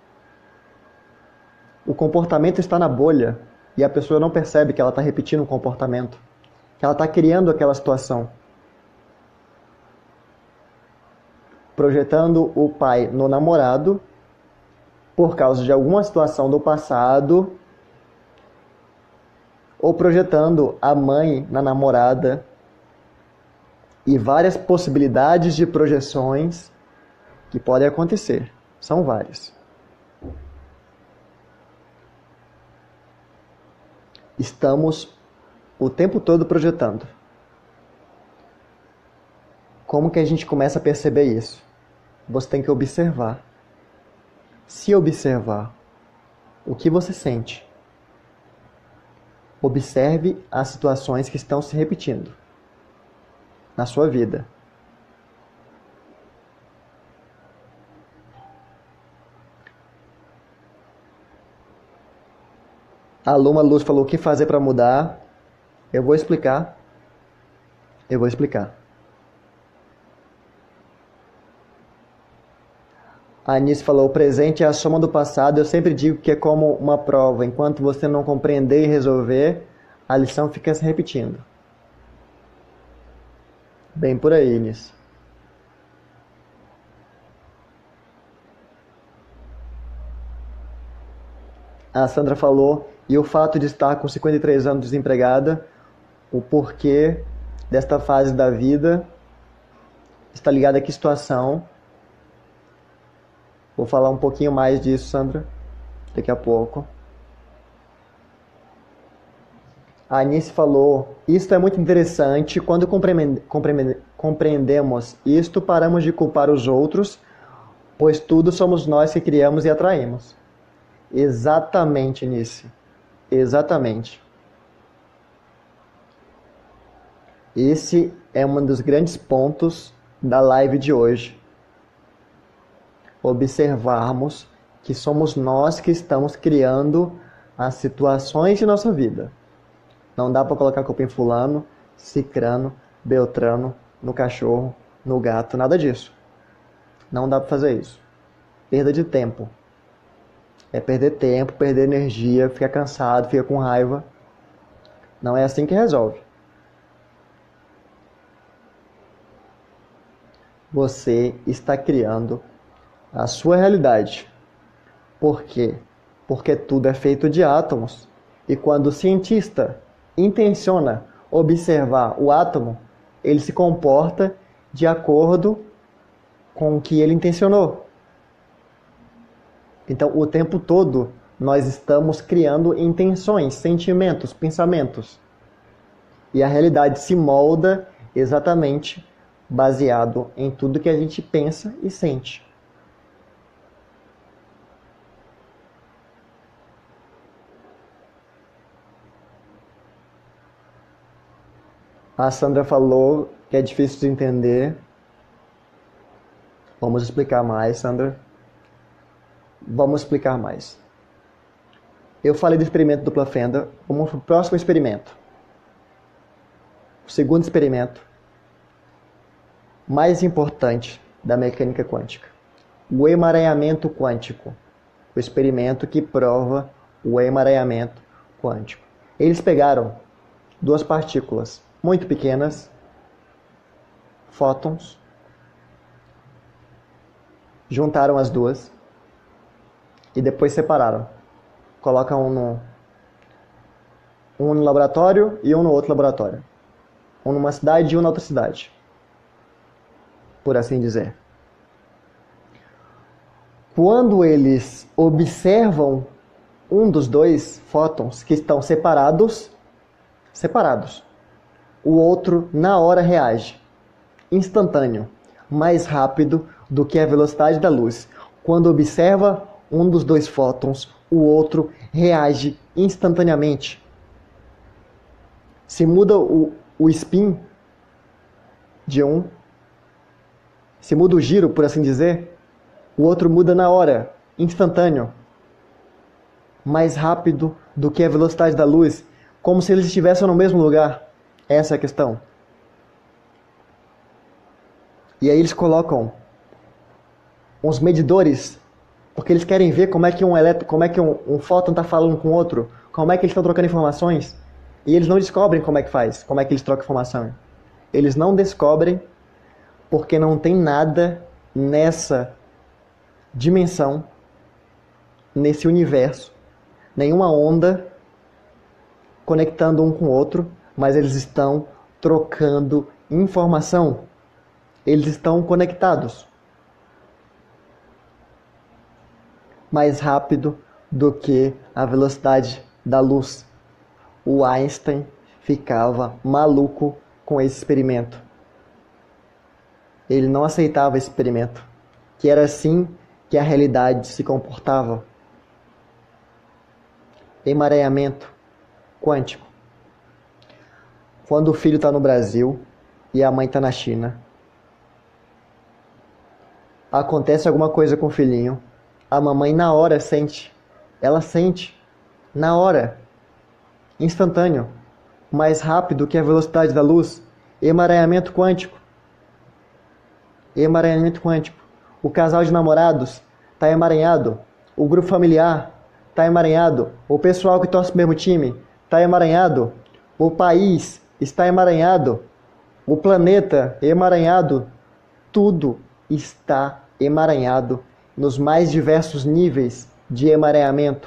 A: O comportamento está na bolha e a pessoa não percebe que ela está repetindo um comportamento, que ela está criando aquela situação. Projetando o pai no namorado por causa de alguma situação do passado, ou projetando a mãe na namorada, e várias possibilidades de projeções que podem acontecer. São várias. Estamos o tempo todo projetando. Como que a gente começa a perceber isso? Você tem que observar. Se observar, o que você sente? Observe as situações que estão se repetindo na sua vida. A Luma Luz falou o que fazer para mudar. Eu vou explicar. Eu vou explicar. A Anice falou, o presente é a soma do passado. Eu sempre digo que é como uma prova. Enquanto você não compreender e resolver, a lição fica se repetindo. Bem por aí, Anice. A Sandra falou, e o fato de estar com cinquenta e três anos desempregada, o porquê desta fase da vida está ligado a que situação? Vou falar um pouquinho mais disso, Sandra, daqui a pouco. A Anice falou, isto é muito interessante, quando compreende, compreende, compreendemos isto, paramos de culpar os outros, pois tudo somos nós que criamos e atraímos. Exatamente, Anice. Exatamente. Esse é um dos grandes pontos da live de hoje. Observarmos que somos nós que estamos criando as situações de nossa vida. Não dá para colocar a culpa em fulano, cicrano, beltrano, no cachorro, no gato, nada disso. Não dá para fazer isso. Perda de tempo. É perder tempo, perder energia, ficar cansado, ficar com raiva. Não é assim que resolve. Você está criando a sua realidade. Por quê? Porque tudo é feito de átomos. E quando o cientista intenciona observar o átomo, ele se comporta de acordo com o que ele intencionou. Então, o tempo todo, nós estamos criando intenções, sentimentos, pensamentos. E a realidade se molda exatamente baseado em tudo que a gente pensa e sente. A Sandra falou que é difícil de entender. Vamos explicar mais, Sandra. Vamos explicar mais. Eu falei do experimento dupla fenda. Vamos para o próximo experimento. O segundo experimento mais importante da mecânica quântica. O emaranhamento quântico. O experimento que prova o emaranhamento quântico. Eles pegaram duas partículas muito pequenas, fótons, juntaram as duas e depois separaram. Colocam um no, um no laboratório e um no outro laboratório. Um numa cidade e um na outra cidade. Por assim dizer. Quando eles observam um dos dois fótons que estão separados, separados, o outro na hora reage, instantâneo, mais rápido do que a velocidade da luz. Quando observa um dos dois fótons, o outro reage instantaneamente. Se muda o, o spin de um, se muda o giro, por assim dizer, o outro muda na hora, instantâneo, mais rápido do que a velocidade da luz, como se eles estivessem no mesmo lugar. Essa é a questão. E aí eles colocam uns medidores, porque eles querem ver como é que um elétron, como é que um, um fóton está falando com o outro, como é que eles estão trocando informações, e eles não descobrem como é que faz, como é que eles trocam informação. Eles não descobrem porque não tem nada nessa dimensão, nesse universo, nenhuma onda conectando um com o outro, mas eles estão trocando informação. Eles estão conectados. Mais rápido do que a velocidade da luz. O Einstein ficava maluco com esse experimento. Ele não aceitava esse experimento, que era assim que a realidade se comportava. Emaranhamento quântico. Quando o filho está no Brasil e a mãe está na China, acontece alguma coisa com o filhinho, a mamãe na hora sente, ela sente, na hora, instantâneo, mais rápido que a velocidade da luz, emaranhamento quântico. Emaranhamento quântico. O casal de namorados está emaranhado. O grupo familiar está emaranhado. O pessoal que torce para o mesmo time está emaranhado. O país está emaranhado. O planeta emaranhado. Tudo está emaranhado nos mais diversos níveis de emaranhamento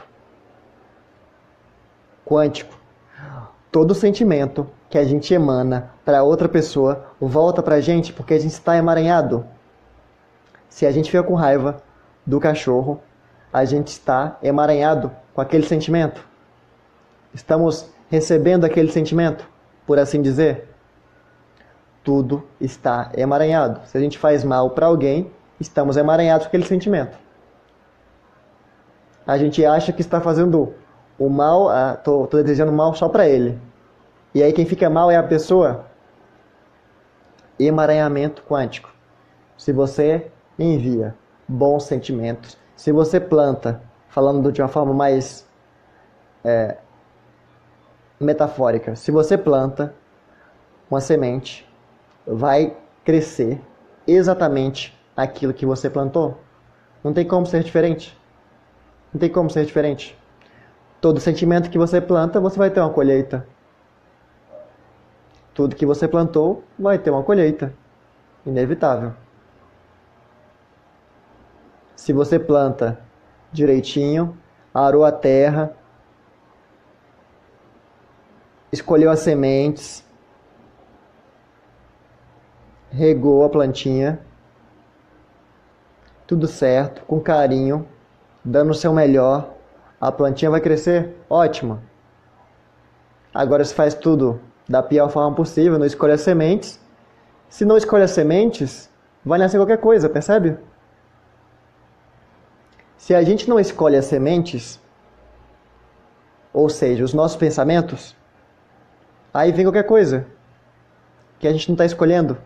A: quântico. Todo sentimento que a gente emana para outra pessoa volta para a gente porque a gente está emaranhado. Se a gente fica com raiva do cachorro, a gente está emaranhado com aquele sentimento. Estamos recebendo aquele sentimento, por assim dizer. Tudo está emaranhado. Se a gente faz mal para alguém, estamos emaranhados com aquele sentimento. A gente acha que está fazendo o mal, estou desejando mal só para ele. E aí quem fica mal é a pessoa. Emaranhamento quântico. Se você envia bons sentimentos, se você planta, falando de uma forma mais é, metafórica, se você planta uma semente, vai crescer exatamente aquilo que você plantou. Não tem como ser diferente. Não tem como ser diferente. Todo sentimento que você planta, você vai ter uma colheita. Tudo que você plantou vai ter uma colheita. Inevitável. Se você planta direitinho, arou a terra, escolheu as sementes, regou a plantinha, tudo certo, com carinho, dando o seu melhor, a plantinha vai crescer, ótimo. Agora se faz tudo da pior forma possível, não escolhe as sementes. Se não escolhe as sementes, vai nascer qualquer coisa, percebe? Se a gente não escolhe as sementes, ou seja, os nossos pensamentos, aí vem qualquer coisa que a gente não está escolhendo.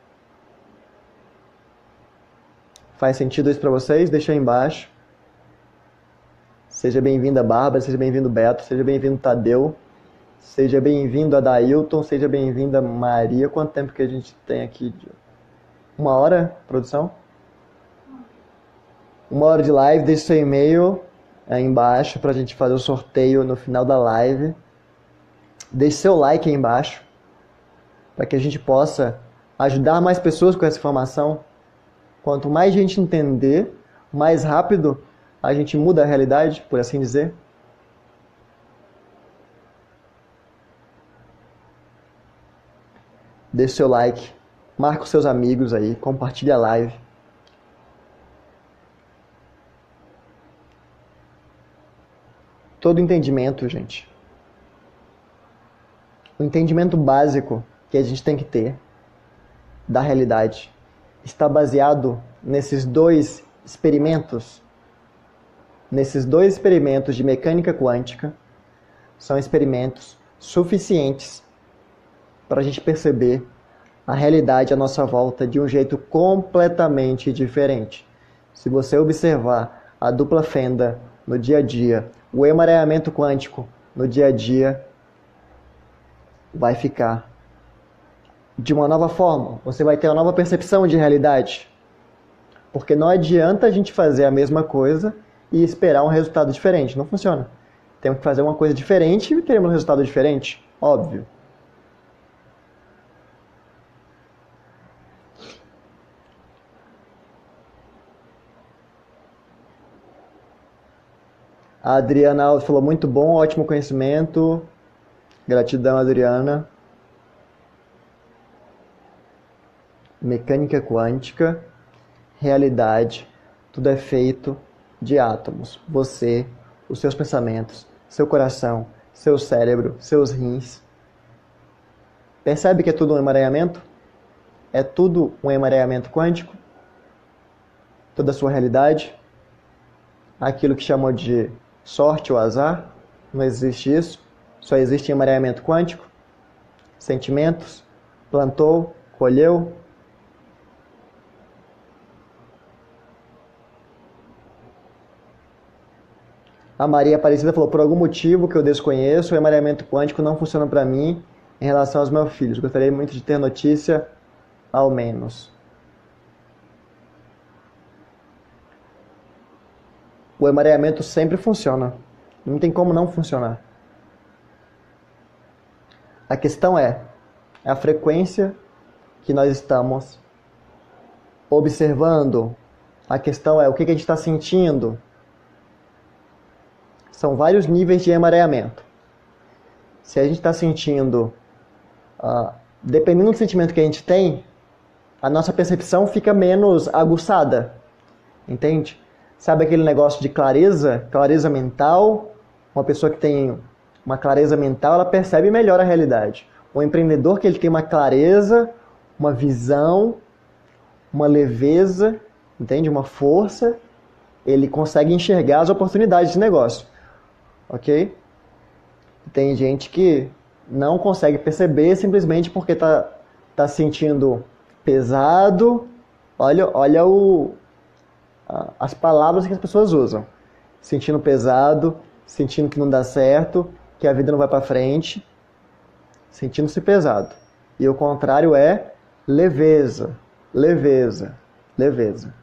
A: Faz sentido isso para vocês? Deixa aí embaixo. Seja bem-vinda, Bárbara, seja bem-vindo, Beto, seja bem-vindo, Tadeu, seja bem-vindo, Adailton, seja bem-vinda, Maria. Quanto tempo que a gente tem aqui? Uma hora, produção? Uma hora de live. Deixe seu e-mail aí embaixo para a gente fazer o sorteio no final da live. Deixe seu like aí embaixo para que a gente possa ajudar mais pessoas com essa informação. Quanto mais gente entender, mais rápido a gente muda a realidade, por assim dizer. Deixe seu like, marca os seus amigos aí, compartilha a live. Todo entendimento, gente. O entendimento básico que a gente tem que ter da realidade está baseado nesses dois experimentos. Nesses dois experimentos de mecânica quântica, são experimentos suficientes para a gente perceber a realidade à nossa volta de um jeito completamente diferente. Se você observar a dupla fenda no dia a dia, o emaranhamento quântico no dia a dia, vai ficar de uma nova forma. Você vai ter uma nova percepção de realidade. Porque não adianta a gente fazer a mesma coisa e esperar um resultado diferente. Não funciona. Temos que fazer uma coisa diferente e teremos um resultado diferente. Óbvio. A Adriana Alves falou, muito bom, ótimo conhecimento. Gratidão, Adriana. Mecânica quântica, realidade, tudo é feito de átomos. Você, os seus pensamentos, seu coração, seu cérebro, seus rins. Percebe que é tudo um emaranhamento? É tudo um emaranhamento quântico? Toda a sua realidade? Aquilo que chamou de sorte ou azar? Não existe isso. Só existe emaranhamento quântico. Sentimentos. Plantou, colheu. A Maria Aparecida falou, por algum motivo que eu desconheço, o emaranhamento quântico não funciona para mim em relação aos meus filhos. Gostaria muito de ter notícia, ao menos. O emaranhamento sempre funciona. Não tem como não funcionar. A questão é a frequência que nós estamos observando. A questão é o que a gente está sentindo. São vários níveis de emaranhamento. Se a gente está sentindo, uh, dependendo do sentimento que a gente tem, a nossa percepção fica menos aguçada. Entende? Sabe aquele negócio de clareza? Clareza mental. Uma pessoa que tem uma clareza mental, ela percebe melhor a realidade. Um empreendedor que ele tem uma clareza, uma visão, uma leveza, entende? Uma força, ele consegue enxergar as oportunidades de negócio. Ok? Tem gente que não consegue perceber simplesmente porque está tá sentindo pesado. Olha, olha o, as palavras que as pessoas usam. Sentindo pesado, sentindo que não dá certo, que a vida não vai para frente, sentindo-se pesado. E o contrário é leveza, leveza, leveza.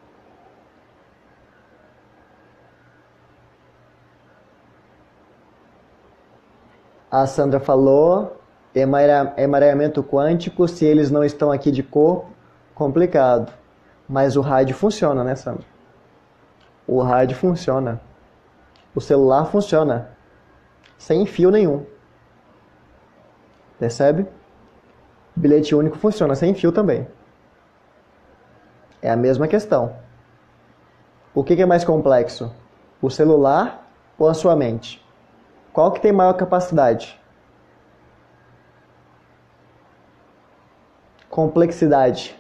A: A Sandra falou, emaranhamento quântico, se eles não estão aqui de corpo, complicado. Mas o rádio funciona, né, Sandra? O rádio funciona. O celular funciona. Sem fio nenhum. Percebe? O bilhete único funciona sem fio também. É a mesma questão. O que é mais complexo? O celular ou a sua mente? Qual que tem maior capacidade? Complexidade.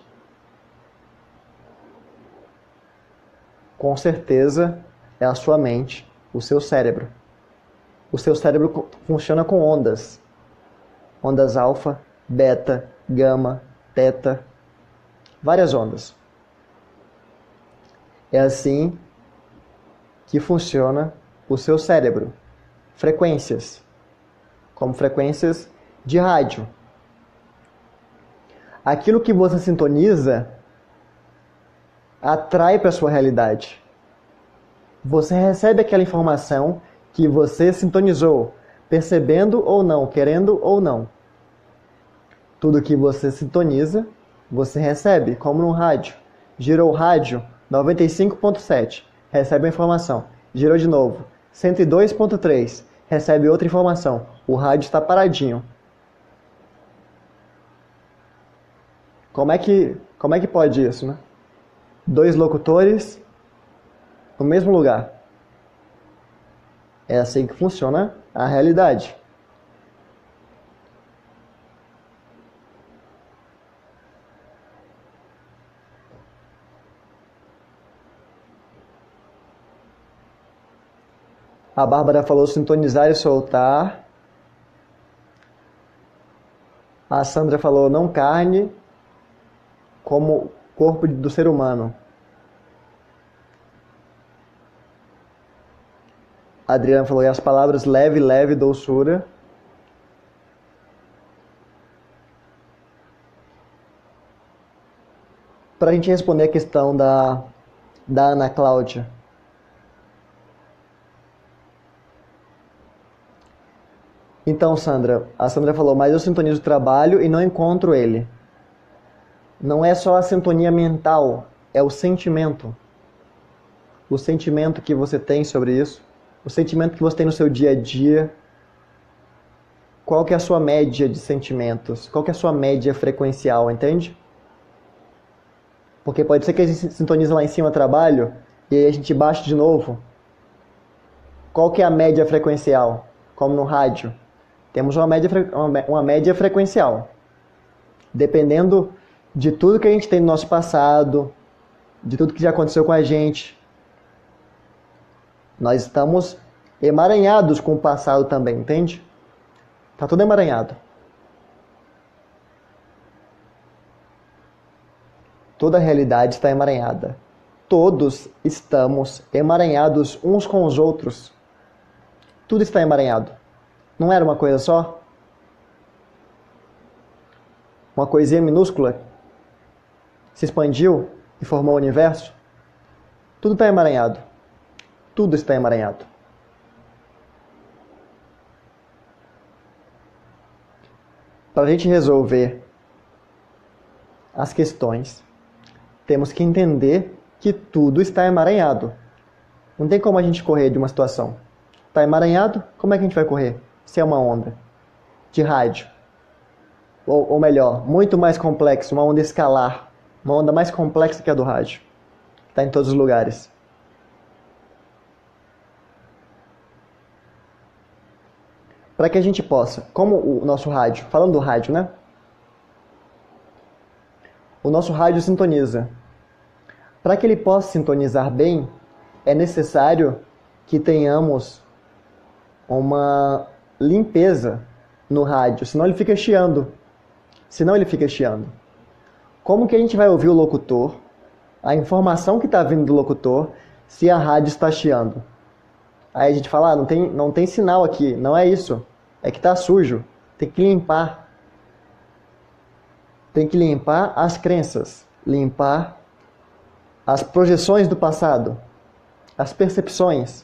A: Com certeza é a sua mente, o seu cérebro. O seu cérebro funciona com ondas. Ondas alfa, beta, gama, teta. Várias ondas. É assim que funciona o seu cérebro. Frequências. Como frequências de rádio. Aquilo que você sintoniza atrai para a sua realidade. Você recebe aquela informação que você sintonizou, percebendo ou não, querendo ou não. Tudo que você sintoniza, você recebe, como no rádio. Girou o rádio, noventa e cinco ponto sete, recebe a informação. Girou de novo, cento e dois ponto três, recebe outra informação. O rádio está paradinho. Como é que, como é que pode isso, né? Dois locutores no mesmo lugar. É assim que funciona a realidade. A Bárbara falou sintonizar e soltar. A Sandra falou não carne como corpo do ser humano. A Adriana falou, e as palavras leve, leve, doçura. Para a gente responder a questão da, da Ana Cláudia. Então, Sandra, a Sandra falou, mas eu sintonizo o trabalho e não encontro ele. Não é só a sintonia mental, é o sentimento. O sentimento que você tem sobre isso. O sentimento que você tem no seu dia a dia. Qual que é a sua média de sentimentos? Qual que é a sua média frequencial, entende? Porque pode ser que a gente sintonize lá em cima o trabalho e aí a gente baixe de novo. Qual que é a média frequencial? Como no rádio. Temos uma média, uma média frequencial. Dependendo de tudo que a gente tem no nosso passado, de tudo que já aconteceu com a gente. Nós estamos emaranhados com o passado também, entende? Tá tudo emaranhado. Toda a realidade está emaranhada. Todos estamos emaranhados uns com os outros. Tudo está emaranhado. Não era uma coisa só? Uma coisinha minúscula se expandiu e formou o universo? Tudo está emaranhado. tudo está emaranhado. Para a gente resolver as questões, temos que entender que tudo está emaranhado. Não tem como a gente correr de uma situação. Está emaranhado? Como é que a gente vai correr? Se é uma onda de rádio. Ou, ou melhor, muito mais complexo, uma onda escalar. Uma onda mais complexa que a do rádio. Está em todos os lugares. Para que a gente possa, como o nosso rádio, falando do rádio, né? O nosso rádio sintoniza. Para que ele possa sintonizar bem, é necessário que tenhamos uma limpeza no rádio, senão ele fica chiando. Senão ele fica chiando. Como que a gente vai ouvir o locutor, a informação que está vindo do locutor, se a rádio está chiando? Aí a gente fala, ah, não tem, não tem sinal aqui. Não é isso. É que está sujo. Tem que limpar. Tem que limpar as crenças. Limpar as projeções do passado. As percepções.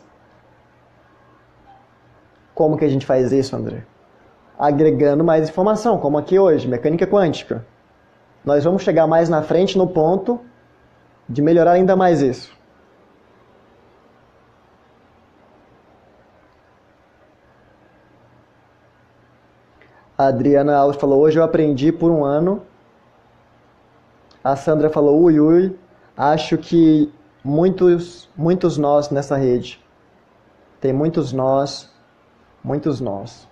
A: Como que a gente faz isso, André? Agregando mais informação, como aqui hoje, mecânica quântica. Nós vamos chegar mais na frente no ponto de melhorar ainda mais isso. A Adriana Alves falou, hoje eu aprendi por um ano. A Sandra falou, ui, ui, acho que muitos, muitos nós nessa rede. Tem muitos nós, muitos nós.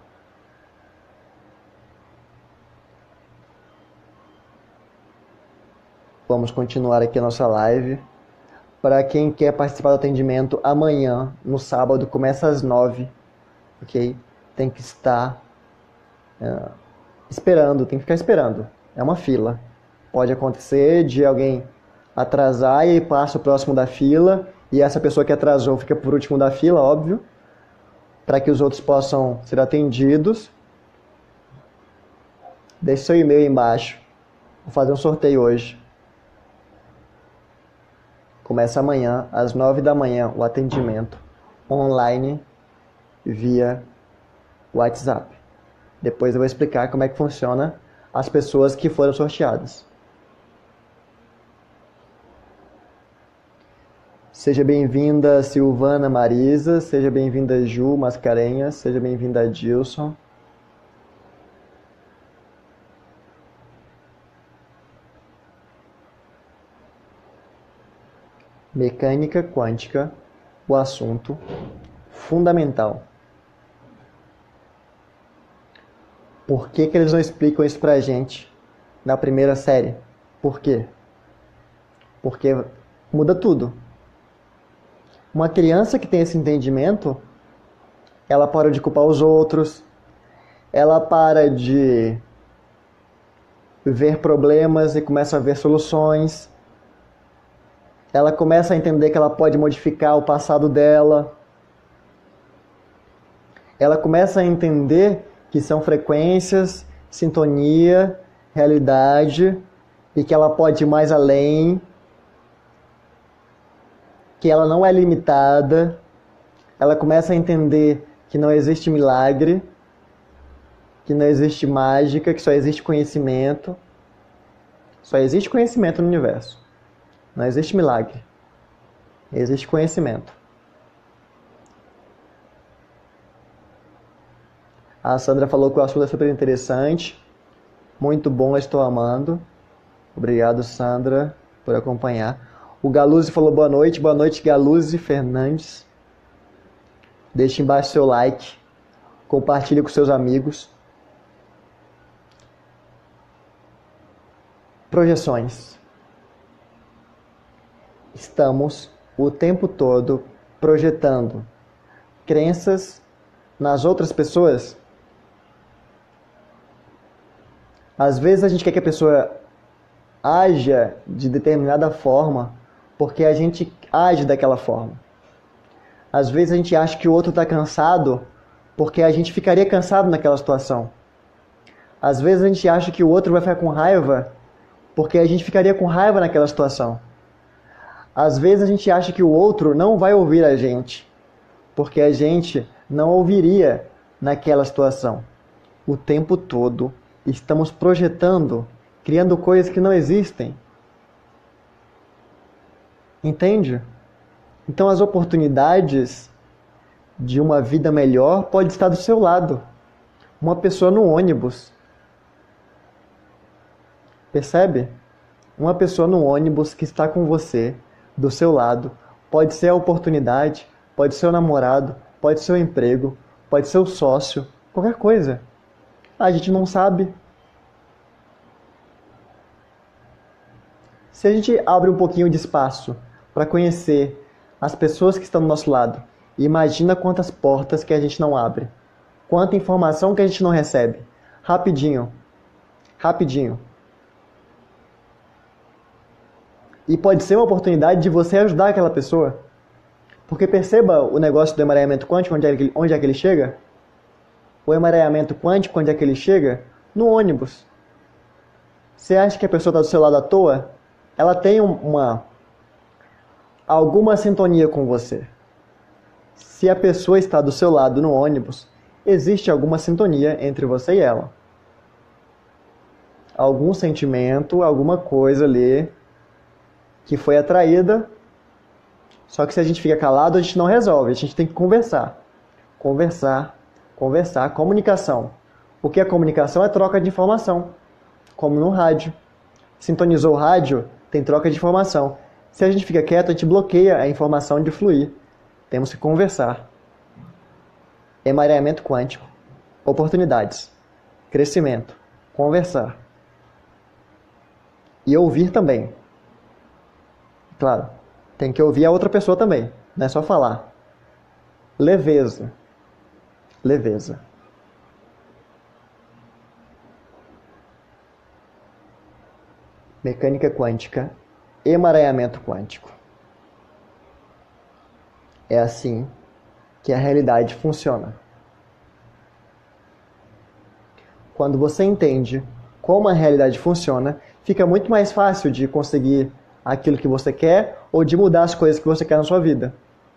A: Vamos continuar aqui a nossa live. Para quem quer participar do atendimento, amanhã, no sábado, começa às nove, ok? Tem que estar uh, esperando, tem que ficar esperando. É uma fila. Pode acontecer de alguém atrasar e aí passa o próximo da fila, e essa pessoa que atrasou fica por último da fila, óbvio, para que os outros possam ser atendidos. Deixe seu e-mail aí embaixo. Vou fazer um sorteio hoje. Começa amanhã, às nove da manhã, o atendimento online via WhatsApp. Depois eu vou explicar como é que funciona as pessoas que foram sorteadas. Seja bem-vinda Silvana Marisa, seja bem-vinda Ju Mascarenhas, seja bem-vinda Dilson. Mecânica quântica, o assunto fundamental. Por que que eles não explicam isso pra gente na primeira série? Por quê? Porque muda tudo. Uma criança que tem esse entendimento, ela para de culpar os outros, ela para de ver problemas e começa a ver soluções. Ela começa a entender que ela pode modificar o passado dela. Ela começa a entender que são frequências, sintonia, realidade, e que ela pode ir mais além, que ela não é limitada. Ela começa a entender que não existe milagre, que não existe mágica, que só existe conhecimento. Só existe conhecimento no universo. Não existe milagre. Existe conhecimento. A Sandra falou que o assunto é super interessante. Muito bom, eu estou amando. Obrigado, Sandra, por acompanhar. O Galuzzi falou boa noite. Boa noite, Galuzzi Fernandes. Deixe embaixo seu like. Compartilhe com seus amigos. Projeções. Estamos o tempo todo projetando crenças nas outras pessoas. Às vezes a gente quer que a pessoa haja de determinada forma porque a gente age daquela forma. Às vezes a gente acha que o outro está cansado porque a gente ficaria cansado naquela situação. Às vezes a gente acha que o outro vai ficar com raiva porque a gente ficaria com raiva naquela situação. Às vezes a gente acha que o outro não vai ouvir a gente, porque a gente não ouviria naquela situação. O tempo todo estamos projetando, criando coisas que não existem. Entende? Então as oportunidades de uma vida melhor podem estar do seu lado. Uma pessoa no ônibus. Percebe? Uma pessoa no ônibus que está com você, do seu lado, pode ser a oportunidade, pode ser o namorado, pode ser o emprego, pode ser o sócio, qualquer coisa. A gente não sabe. Se a gente abre um pouquinho de espaço para conhecer as pessoas que estão do nosso lado, imagina quantas portas que a gente não abre. Quanta informação que a gente não recebe. Rapidinho. Rapidinho. E pode ser uma oportunidade de você ajudar aquela pessoa. Porque perceba o negócio do emaranhamento quântico, onde é que, onde é que ele chega? O emaranhamento quântico, onde é que ele chega? No ônibus. Você acha que a pessoa está do seu lado à toa? Ela tem uma, alguma sintonia com você. Se a pessoa está do seu lado no ônibus, existe alguma sintonia entre você e ela. Algum sentimento, alguma coisa ali que foi atraída. Só que se a gente fica calado, a gente não resolve. A gente tem que conversar. Conversar, conversar. Comunicação. O que é comunicação? É troca de informação. Como no rádio. Sintonizou o rádio, tem troca de informação. Se a gente fica quieto, a gente bloqueia a informação de fluir. Temos que conversar. Emaranhamento quântico. Oportunidades. Crescimento. Conversar. E ouvir também. Claro, tem que ouvir a outra pessoa também. Não é só falar. Leveza. Leveza. Mecânica quântica. Emaranhamento quântico. É assim que a realidade funciona. Quando você entende como a realidade funciona, fica muito mais fácil de conseguir aquilo que você quer ou de mudar as coisas que você quer na sua vida.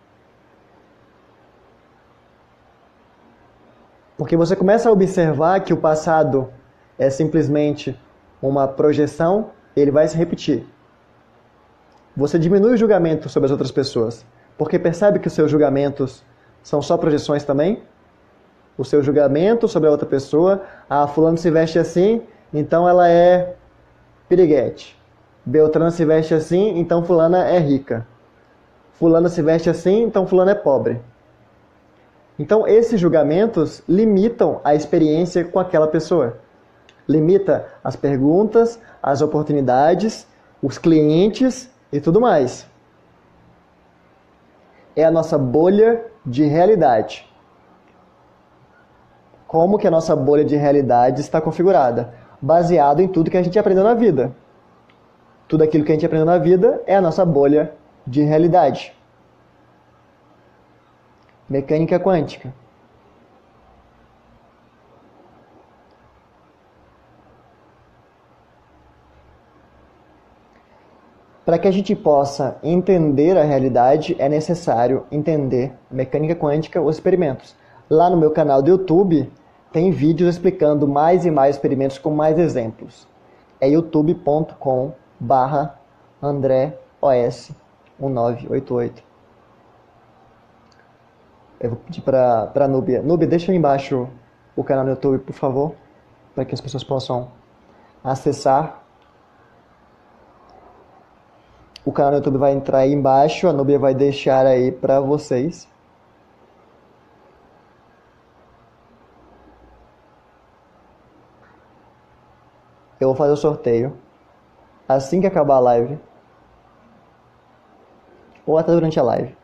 A: Porque você começa a observar que o passado é simplesmente uma projeção, ele vai se repetir. Você diminui o julgamento sobre as outras pessoas, porque percebe que os seus julgamentos são só projeções também? O seu julgamento sobre a outra pessoa, ah, fulano se veste assim, então ela é piriguete. Beltrano se veste assim, então fulana é rica. Fulano se veste assim, então fulano é pobre. Então esses julgamentos limitam a experiência com aquela pessoa. Limita as perguntas, as oportunidades, os clientes e tudo mais. É a nossa bolha de realidade. Como que a nossa bolha de realidade está configurada? Baseado em tudo que a gente aprendeu na vida. Tudo aquilo que a gente aprendeu na vida é a nossa bolha de realidade. Mecânica quântica. Para que a gente possa entender a realidade, é necessário entender mecânica quântica, os experimentos. Lá no meu canal do YouTube, tem vídeos explicando mais e mais experimentos com mais exemplos. É youtube ponto com barra André O S um nove oito oito. Eu vou pedir para a Núbia. Núbia, deixa aí embaixo o canal no YouTube, por favor, para que as pessoas possam acessar. O canal no YouTube vai entrar aí embaixo, a Núbia vai deixar aí para vocês. Eu vou fazer o sorteio assim que acabar a live, ou até durante a live,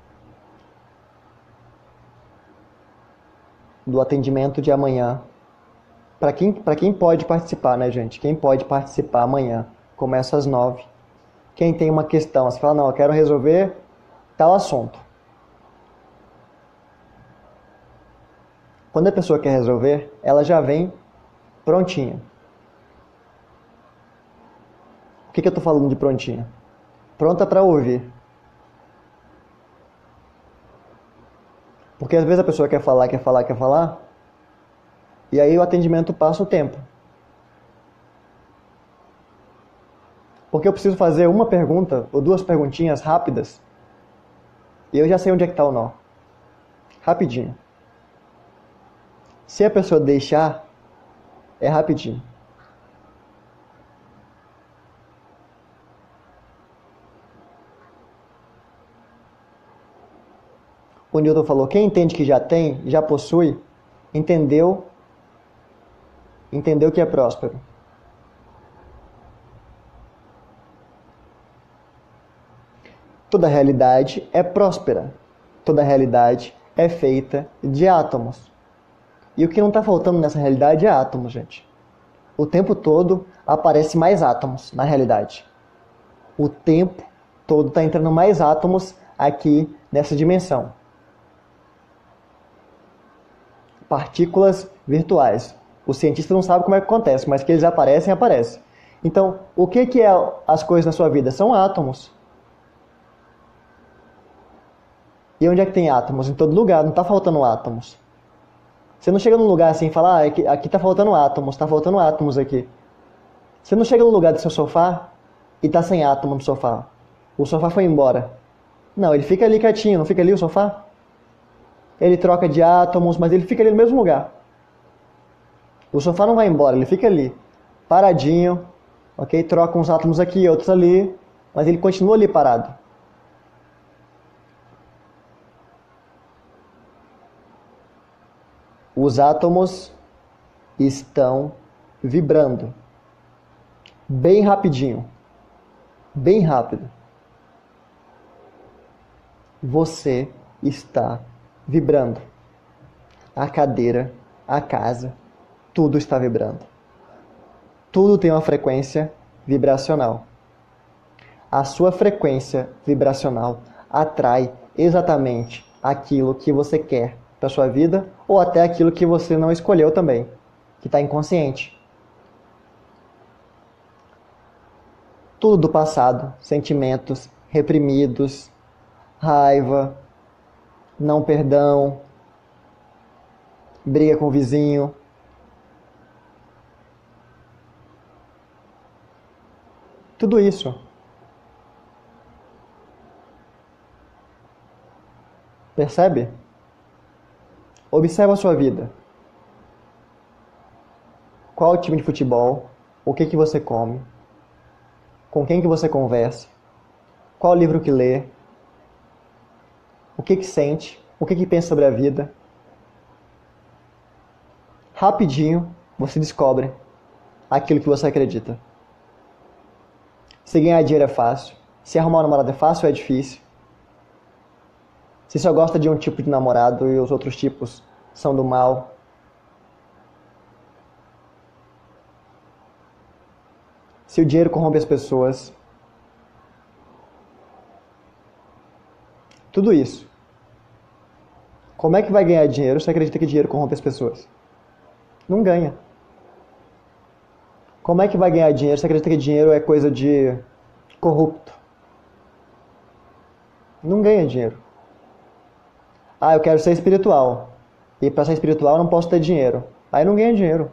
A: do atendimento de amanhã. Para quem, para quem pode participar, né, gente? Quem pode participar amanhã? Começa às nove. Quem tem uma questão, você fala, não, eu quero resolver tal assunto. Quando a pessoa quer resolver, ela já vem prontinha. O que, que eu estou falando de prontinha? pronta para ouvir. Porque às vezes a pessoa quer falar, quer falar, quer falar, e aí o atendimento passa o tempo. Porque eu preciso fazer uma pergunta ou duas perguntinhas rápidas e eu já sei onde é que está o nó. Rapidinho. Se a pessoa deixar, é rapidinho. O Newton falou, quem entende que já tem, já possui, entendeu, entendeu que é próspero. Toda realidade é próspera. Toda realidade é feita de átomos. E o que não está faltando nessa realidade é átomos, gente. O tempo todo aparece mais átomos na realidade. O tempo todo está entrando mais átomos aqui nessa dimensão. Partículas virtuais. O cientista não sabe como é que acontece, mas que eles aparecem, aparecem. Então, o que que é as coisas na sua vida? São átomos. E onde é que tem átomos? Em todo lugar, não está faltando átomos. Você não chega num lugar assim e fala, ah, aqui está faltando átomos, está faltando átomos aqui. Você não chega no lugar do seu sofá e está sem átomo no sofá. O sofá foi embora. Não, ele fica ali quietinho, não fica ali o sofá? Ele troca de átomos, mas ele fica ali no mesmo lugar. O sofá não vai embora, ele fica ali, paradinho, ok? Troca uns átomos aqui, outros ali, mas ele continua ali parado. Os átomos estão vibrando. Bem rapidinho. Bem rápido. Você está vibrando. A cadeira, a casa, tudo está vibrando. Tudo tem uma frequência vibracional. A sua frequência vibracional atrai exatamente aquilo que você quer para sua vida ou até aquilo que você não escolheu também, que está inconsciente. Tudo do passado, sentimentos reprimidos, raiva, não perdão, briga com o vizinho. Tudo isso. Percebe? Observa a sua vida. Qual o time de futebol? O que que você come? Com quem que você conversa? Qual livro que lê? O que que sente? O que que pensa sobre a vida? Rapidinho você descobre aquilo que você acredita. Se ganhar dinheiro é fácil. Se arrumar um namorado é fácil ou é difícil? Se só gosta de um tipo de namorado e os outros tipos são do mal. Se o dinheiro corrompe as pessoas. Tudo isso. Como é que vai ganhar dinheiro se você acredita que dinheiro corrompe as pessoas? Não ganha. Como é que vai ganhar dinheiro se você acredita que dinheiro é coisa de corrupto? Não ganha dinheiro. Ah, eu quero ser espiritual. E para ser espiritual eu não posso ter dinheiro. Aí não ganha dinheiro.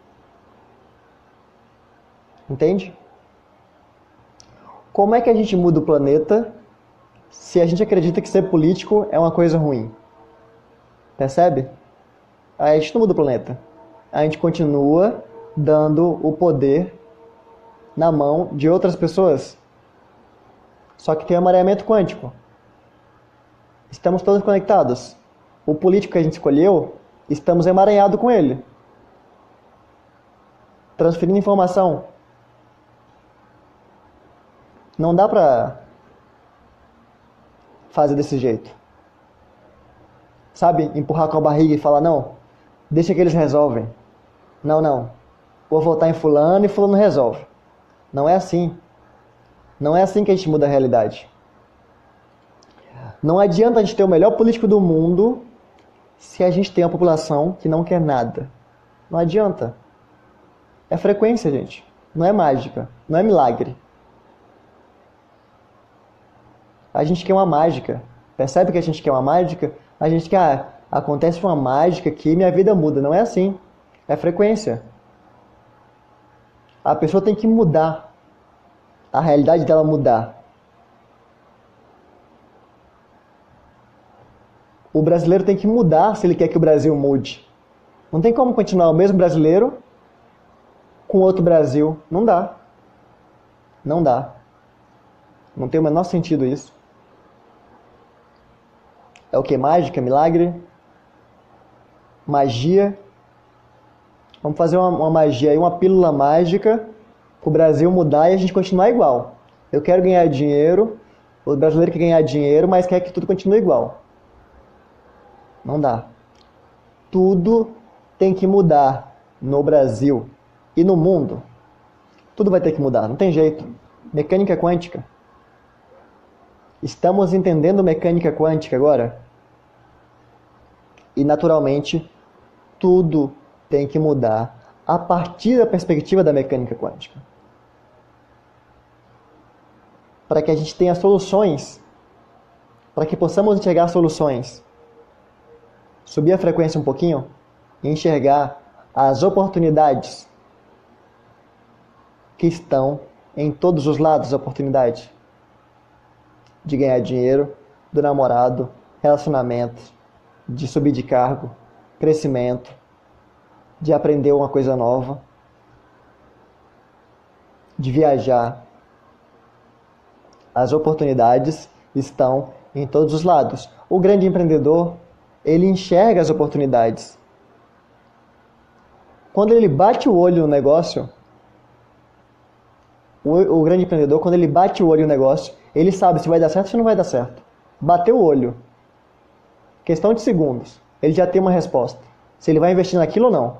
A: Entende? Como é que a gente muda o planeta se a gente acredita que ser político é uma coisa ruim? Percebe? Aí a gente não muda o planeta. A gente continua dando o poder na mão de outras pessoas. Só que tem um amareamento quântico. Estamos todos conectados. O político que a gente escolheu, estamos emaranhados com ele. Transferindo informação. Não dá pra fazer desse jeito. Sabe? Empurrar com a barriga e falar, não, deixa que eles resolvem. Não, não. Vou votar em fulano e fulano resolve. Não é assim. Não é assim que a gente muda a realidade. Não adianta a gente ter o melhor político do mundo se a gente tem uma população que não quer nada. Não adianta. É frequência, gente. Não é mágica. Não é milagre. A gente quer uma mágica. Percebe que a gente quer uma mágica? A gente quer, ah, acontece uma mágica aqui e minha vida muda. Não é assim. É frequência. A pessoa tem que mudar. A realidade dela mudar. O brasileiro tem que mudar se ele quer que o Brasil mude. Não tem como continuar o mesmo brasileiro com outro Brasil. Não dá. Não dá. Não tem o menor sentido isso. É o que? Mágica? Milagre? Magia? Vamos fazer uma, uma magia aí, uma pílula mágica para o Brasil mudar e a gente continuar igual. Eu quero ganhar dinheiro, o brasileiro quer ganhar dinheiro, mas quer que tudo continue igual. Não dá. Tudo tem que mudar no Brasil e no mundo. Tudo vai ter que mudar, não tem jeito. Mecânica quântica. Estamos entendendo mecânica quântica agora? E naturalmente, tudo tem que mudar a partir da perspectiva da mecânica quântica. Para que a gente tenha soluções, para que possamos enxergar soluções. Subir a frequência um pouquinho e enxergar as oportunidades que estão em todos os lados da oportunidade. De ganhar dinheiro, do namorado, relacionamento, de subir de cargo, crescimento, de aprender uma coisa nova, de viajar. As oportunidades estão em todos os lados. O grande empreendedor, ele enxerga as oportunidades. Quando ele bate o olho no negócio, o, o grande empreendedor, quando ele bate o olho no negócio, ele sabe se vai dar certo ou se não vai dar certo. Bateu o olho. Questão de segundos. Ele já tem uma resposta. Se ele vai investir naquilo ou não.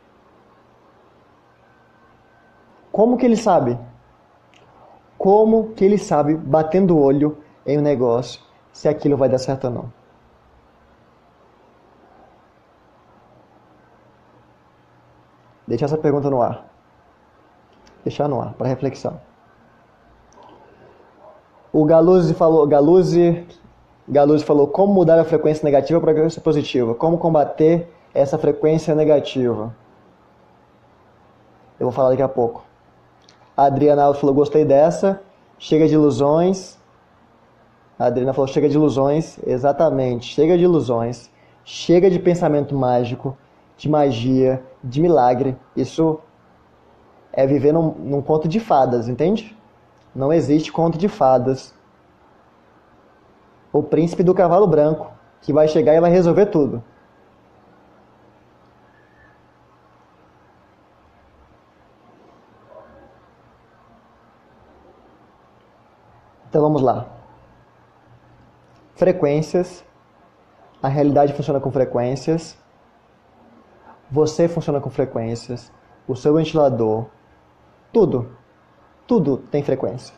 A: Como que ele sabe? Como que ele sabe, batendo o olho em um negócio, se aquilo vai dar certo ou não? Deixa essa pergunta no ar. Deixar no ar, para reflexão. O Galuzzi falou, Galuzzi, Galuzzi falou como mudar a frequência negativa para a frequência positiva. Como combater essa frequência negativa. Eu vou falar daqui a pouco. A Adriana Alves falou, gostei dessa. Chega de ilusões. A Adriana falou, chega de ilusões. Exatamente, chega de ilusões. Chega de pensamento mágico, de magia, de milagre. Isso é viver num, num conto de fadas, entende? Não existe conto de fadas. O príncipe do cavalo branco, que vai chegar e vai resolver tudo. Então vamos lá. Frequências. A realidade funciona com frequências. Você funciona com frequências. O seu ventilador. Tudo. Tudo tem frequência.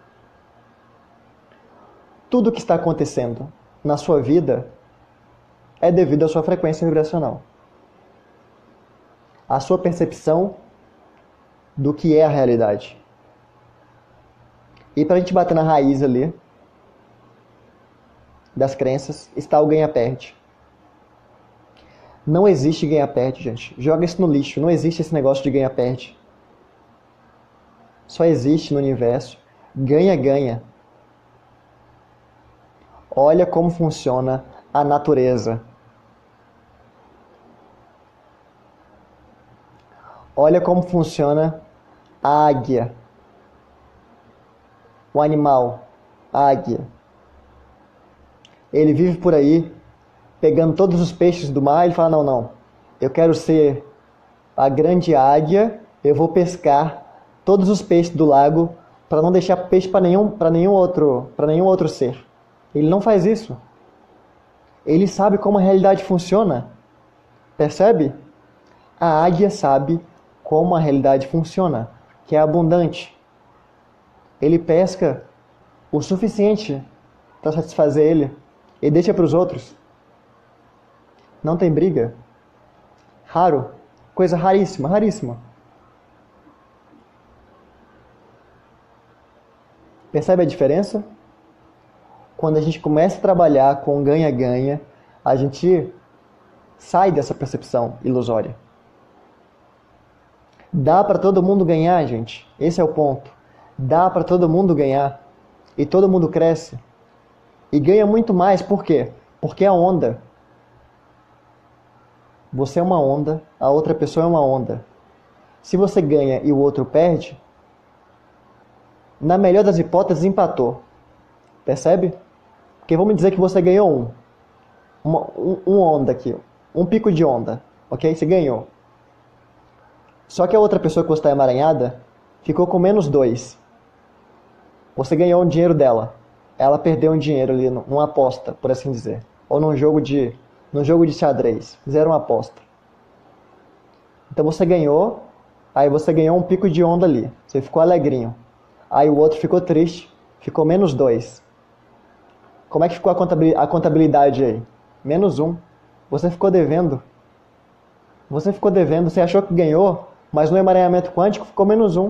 A: Tudo que está acontecendo na sua vida é devido à sua frequência vibracional. A sua percepção do que é a realidade. E para a gente bater na raiz ali das crenças, está o ganha-perde. Não existe ganha-perde, gente. Joga isso no lixo. Não existe esse negócio de ganha-perde. Só existe no universo ganha-ganha. Olha como funciona a natureza. Olha como funciona a águia. O animal, a águia. Ele vive por aí, pegando todos os peixes do mar, e fala, não, não, eu quero ser a grande águia, eu vou pescar todos os peixes do lago para não deixar peixe para nenhum, para nenhum outro, para nenhum outro ser. Ele não faz isso. Ele sabe como a realidade funciona. Percebe? A águia sabe como a realidade funciona, que é abundante. Ele pesca o suficiente para satisfazer ele e deixa para os outros. Não tem briga. Raro. Coisa raríssima, raríssima. Percebe a diferença? Quando a gente começa a trabalhar com ganha-ganha, a gente sai dessa percepção ilusória. Dá para todo mundo ganhar, gente. Esse é o ponto. Dá para todo mundo ganhar. E todo mundo cresce. E ganha muito mais. Por quê? Porque é a onda. Você é uma onda, a outra pessoa é uma onda. Se você ganha e o outro perde, na melhor das hipóteses, empatou. Percebe? Porque vamos dizer que você ganhou um. Uma, um, um onda aqui. Um pico de onda. Ok? Você ganhou. Só que a outra pessoa que você está emaranhada ficou com menos dois. Você ganhou um dinheiro dela. Ela perdeu um dinheiro ali numa aposta, por assim dizer. Ou num jogo de, num jogo de xadrez. Fizeram uma aposta. Então você ganhou. Aí você ganhou um pico de onda ali. Você ficou alegrinho. Aí o outro ficou triste. Ficou menos dois. Como é que ficou a contabilidade aí? Menos um. Você ficou devendo. Você ficou devendo. Você achou que ganhou, mas no emaranhamento quântico ficou menos um.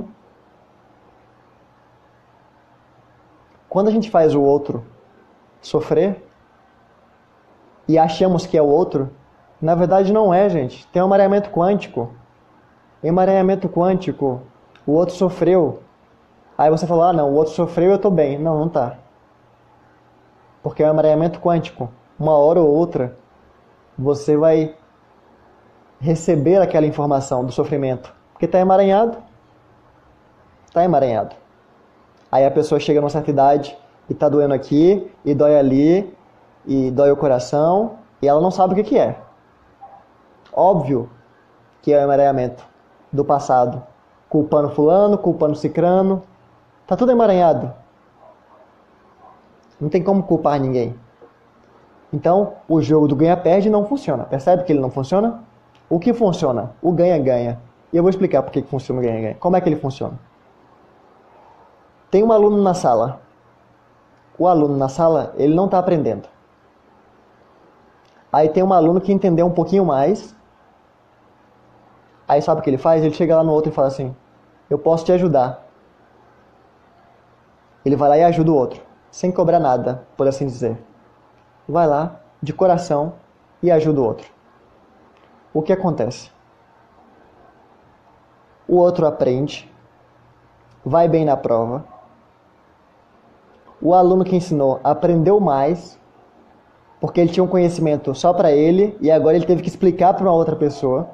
A: Quando a gente faz o outro sofrer e achamos que é o outro, na verdade não é, gente. Tem um emaranhamento quântico. Emaranhamento quântico. O outro sofreu. Aí você falou, ah não, o outro sofreu e eu tô bem. Não, não tá. Porque é um emaranhamento quântico. Uma hora ou outra, você vai receber aquela informação do sofrimento. Porque está emaranhado. Está emaranhado. Aí a pessoa chega numa certa idade e está doendo aqui, e dói ali, e dói o coração, e ela não sabe o que, que é. Óbvio que é o emaranhamento do passado. Culpando fulano, culpando cicrano. Está tudo emaranhado. Não tem como culpar ninguém. Então, o jogo do ganha-perde não funciona. Percebe que ele não funciona? O que funciona? O ganha-ganha. E eu vou explicar por que funciona o ganha-ganha. Como é que ele funciona? Tem um aluno na sala. O aluno na sala, ele não está aprendendo. Aí tem um aluno que entendeu um pouquinho mais. Aí sabe o que ele faz? Ele chega lá no outro e fala assim, eu posso te ajudar. Ele vai lá e ajuda o outro, sem cobrar nada, por assim dizer. Vai lá, de coração, e ajuda o outro. O que acontece? O outro aprende, vai bem na prova. O aluno que ensinou aprendeu mais, porque ele tinha um conhecimento só para ele, e agora ele teve que explicar para uma outra pessoa.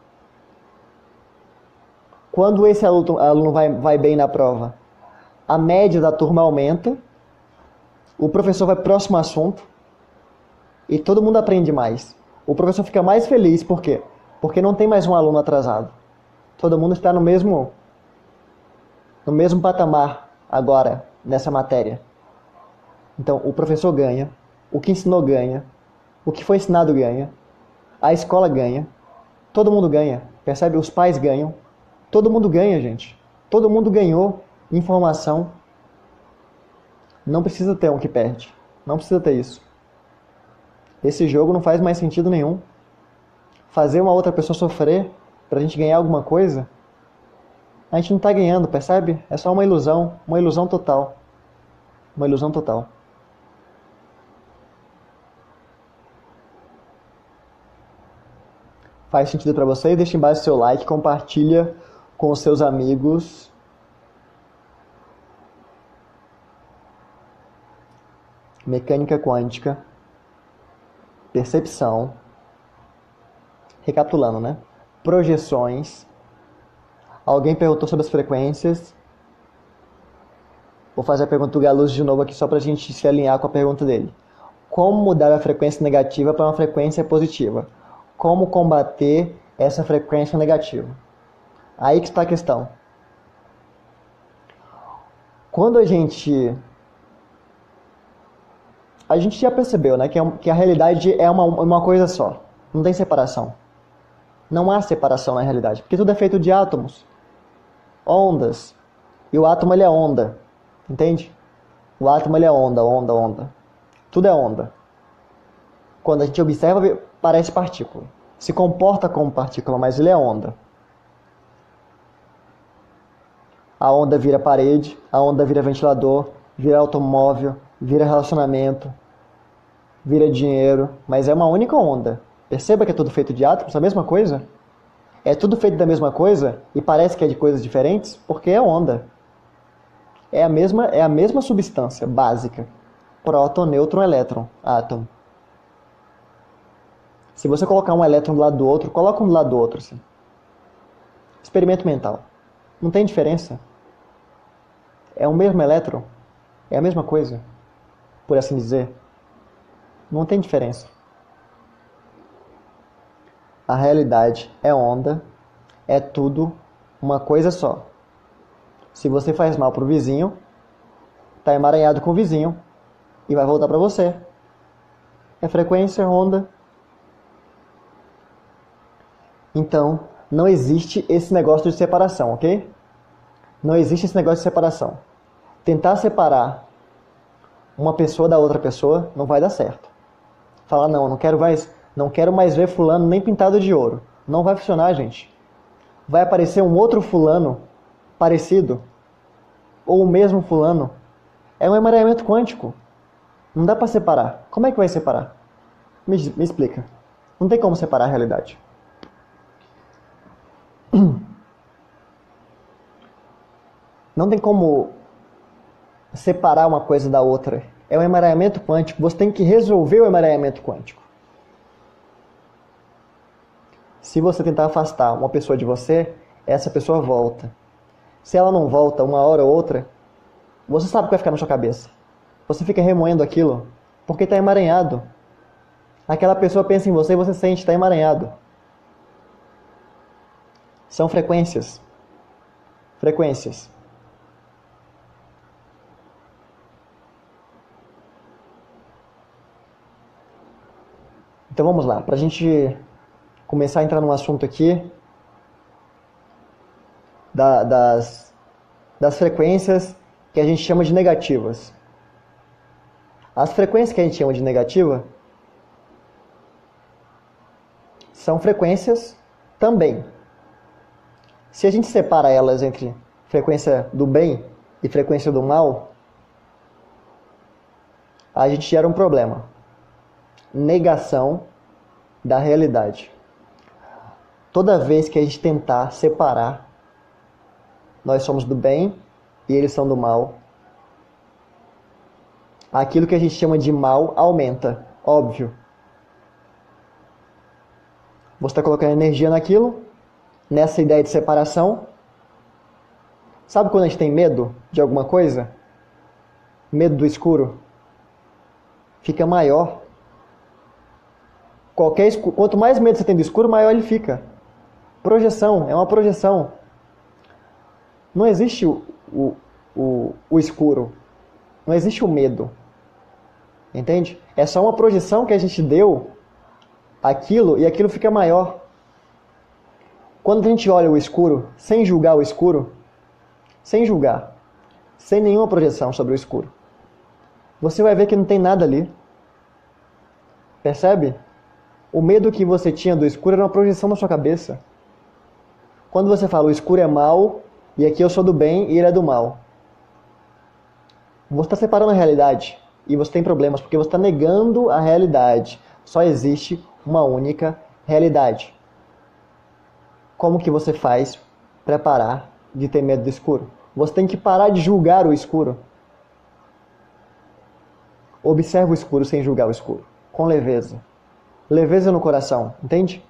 A: Quando esse aluno, aluno vai, vai bem na prova, a média da turma aumenta, o professor vai para o próximo assunto, e todo mundo aprende mais. O professor fica mais feliz, por quê? Porque não tem mais um aluno atrasado. Todo mundo está no mesmo, no mesmo patamar agora, nessa matéria. Então, o professor ganha, o que ensinou ganha, o que foi ensinado ganha, a escola ganha, todo mundo ganha, percebe? Os pais ganham, todo mundo ganha, gente. Todo mundo ganhou informação. Não precisa ter um que perde, não precisa ter isso. Esse jogo não faz mais sentido nenhum. Fazer uma outra pessoa sofrer pra gente ganhar alguma coisa, a gente não tá ganhando, percebe? É só uma ilusão, uma ilusão total. Uma ilusão total. Faz sentido pra você? Deixa embaixo o seu like, compartilha com os seus amigos. Mecânica quântica. Percepção. Recapitulando, né? Projeções. Alguém perguntou sobre as frequências. Vou fazer a pergunta do Galuz de novo aqui só para a gente se alinhar com a pergunta dele. Como mudar a frequência negativa para uma frequência positiva? Como combater essa frequência negativa? Aí que está a questão. Quando a gente... A gente já percebeu, né, que, é, que a realidade é uma, uma coisa só. Não tem separação. Não há separação na realidade, porque tudo é feito de átomos, ondas. E o átomo ele é onda, entende? O átomo ele é onda, onda, onda. Tudo é onda. Quando a gente observa, parece partícula. Se comporta como partícula, mas ele é onda. A onda vira parede, a onda vira ventilador, vira automóvel, vira relacionamento, vira dinheiro, mas é uma única onda. Perceba que é tudo feito de átomos, a mesma coisa. É tudo feito da mesma coisa e parece que é de coisas diferentes porque é onda. É a mesma, é a mesma substância básica. Próton, nêutron, elétron, átomo. Se você colocar um elétron do lado do outro, coloca um do lado do outro, assim. Experimento mental. Não tem diferença. É o mesmo elétron. É a mesma coisa, por assim dizer. Não tem diferença. A realidade é onda, é tudo uma coisa só. Se você faz mal pro vizinho, tá emaranhado com o vizinho e vai voltar para você. É frequência, onda. Então, não existe esse negócio de separação, ok? Não existe esse negócio de separação. Tentar separar uma pessoa da outra pessoa não vai dar certo. Falar, não, não quero mais, não quero mais ver fulano nem pintado de ouro. Não vai funcionar, gente. Vai aparecer um outro fulano parecido, ou o mesmo fulano. É um emaranhamento quântico. Não dá para separar. Como é que vai separar? Me, me explica. Não tem como separar a realidade. Não tem como separar uma coisa da outra. É um emaranhamento quântico. Você tem que resolver o emaranhamento quântico. Se você tentar afastar uma pessoa de você, essa pessoa volta. Se ela não volta uma hora ou outra, você sabe o que vai ficar na sua cabeça. Você fica remoendo aquilo porque está emaranhado. Aquela pessoa pensa em você e você sente, está emaranhado. São frequências. Frequências. Então vamos lá, para a gente começar a entrar num assunto aqui da, das, das frequências que a gente chama de negativas. As frequências que a gente chama de negativa são frequências também. Se a gente separa elas entre frequência do bem e frequência do mal, a gente gera um problema. Negação da realidade. Toda vez que a gente tentar separar, nós somos do bem e eles são do mal, aquilo que a gente chama de mal aumenta, óbvio. Você está colocando energia naquilo, nessa ideia de separação. Sabe quando a gente tem medo de alguma coisa? Medo do escuro? Fica maior. Qualquer escu... Quanto mais medo você tem do escuro, maior ele fica. Projeção, é uma projeção. Não existe o, o, o, o escuro. Não existe o medo. Entende? É só uma projeção que a gente deu aquilo e aquilo fica maior. Quando a gente olha o escuro, sem julgar o escuro, sem julgar, sem nenhuma projeção sobre o escuro, você vai ver que não tem nada ali. Percebe? O medo que você tinha do escuro era uma projeção na sua cabeça. Quando você fala o escuro é mal, e aqui eu sou do bem e ele é do mal, você está separando a realidade. E você tem problemas, porque você está negando a realidade. Só existe uma única realidade. Como que você faz para parar de ter medo do escuro? Você tem que parar de julgar o escuro. Observe o escuro sem julgar o escuro. Com leveza. Leveza no coração, entende?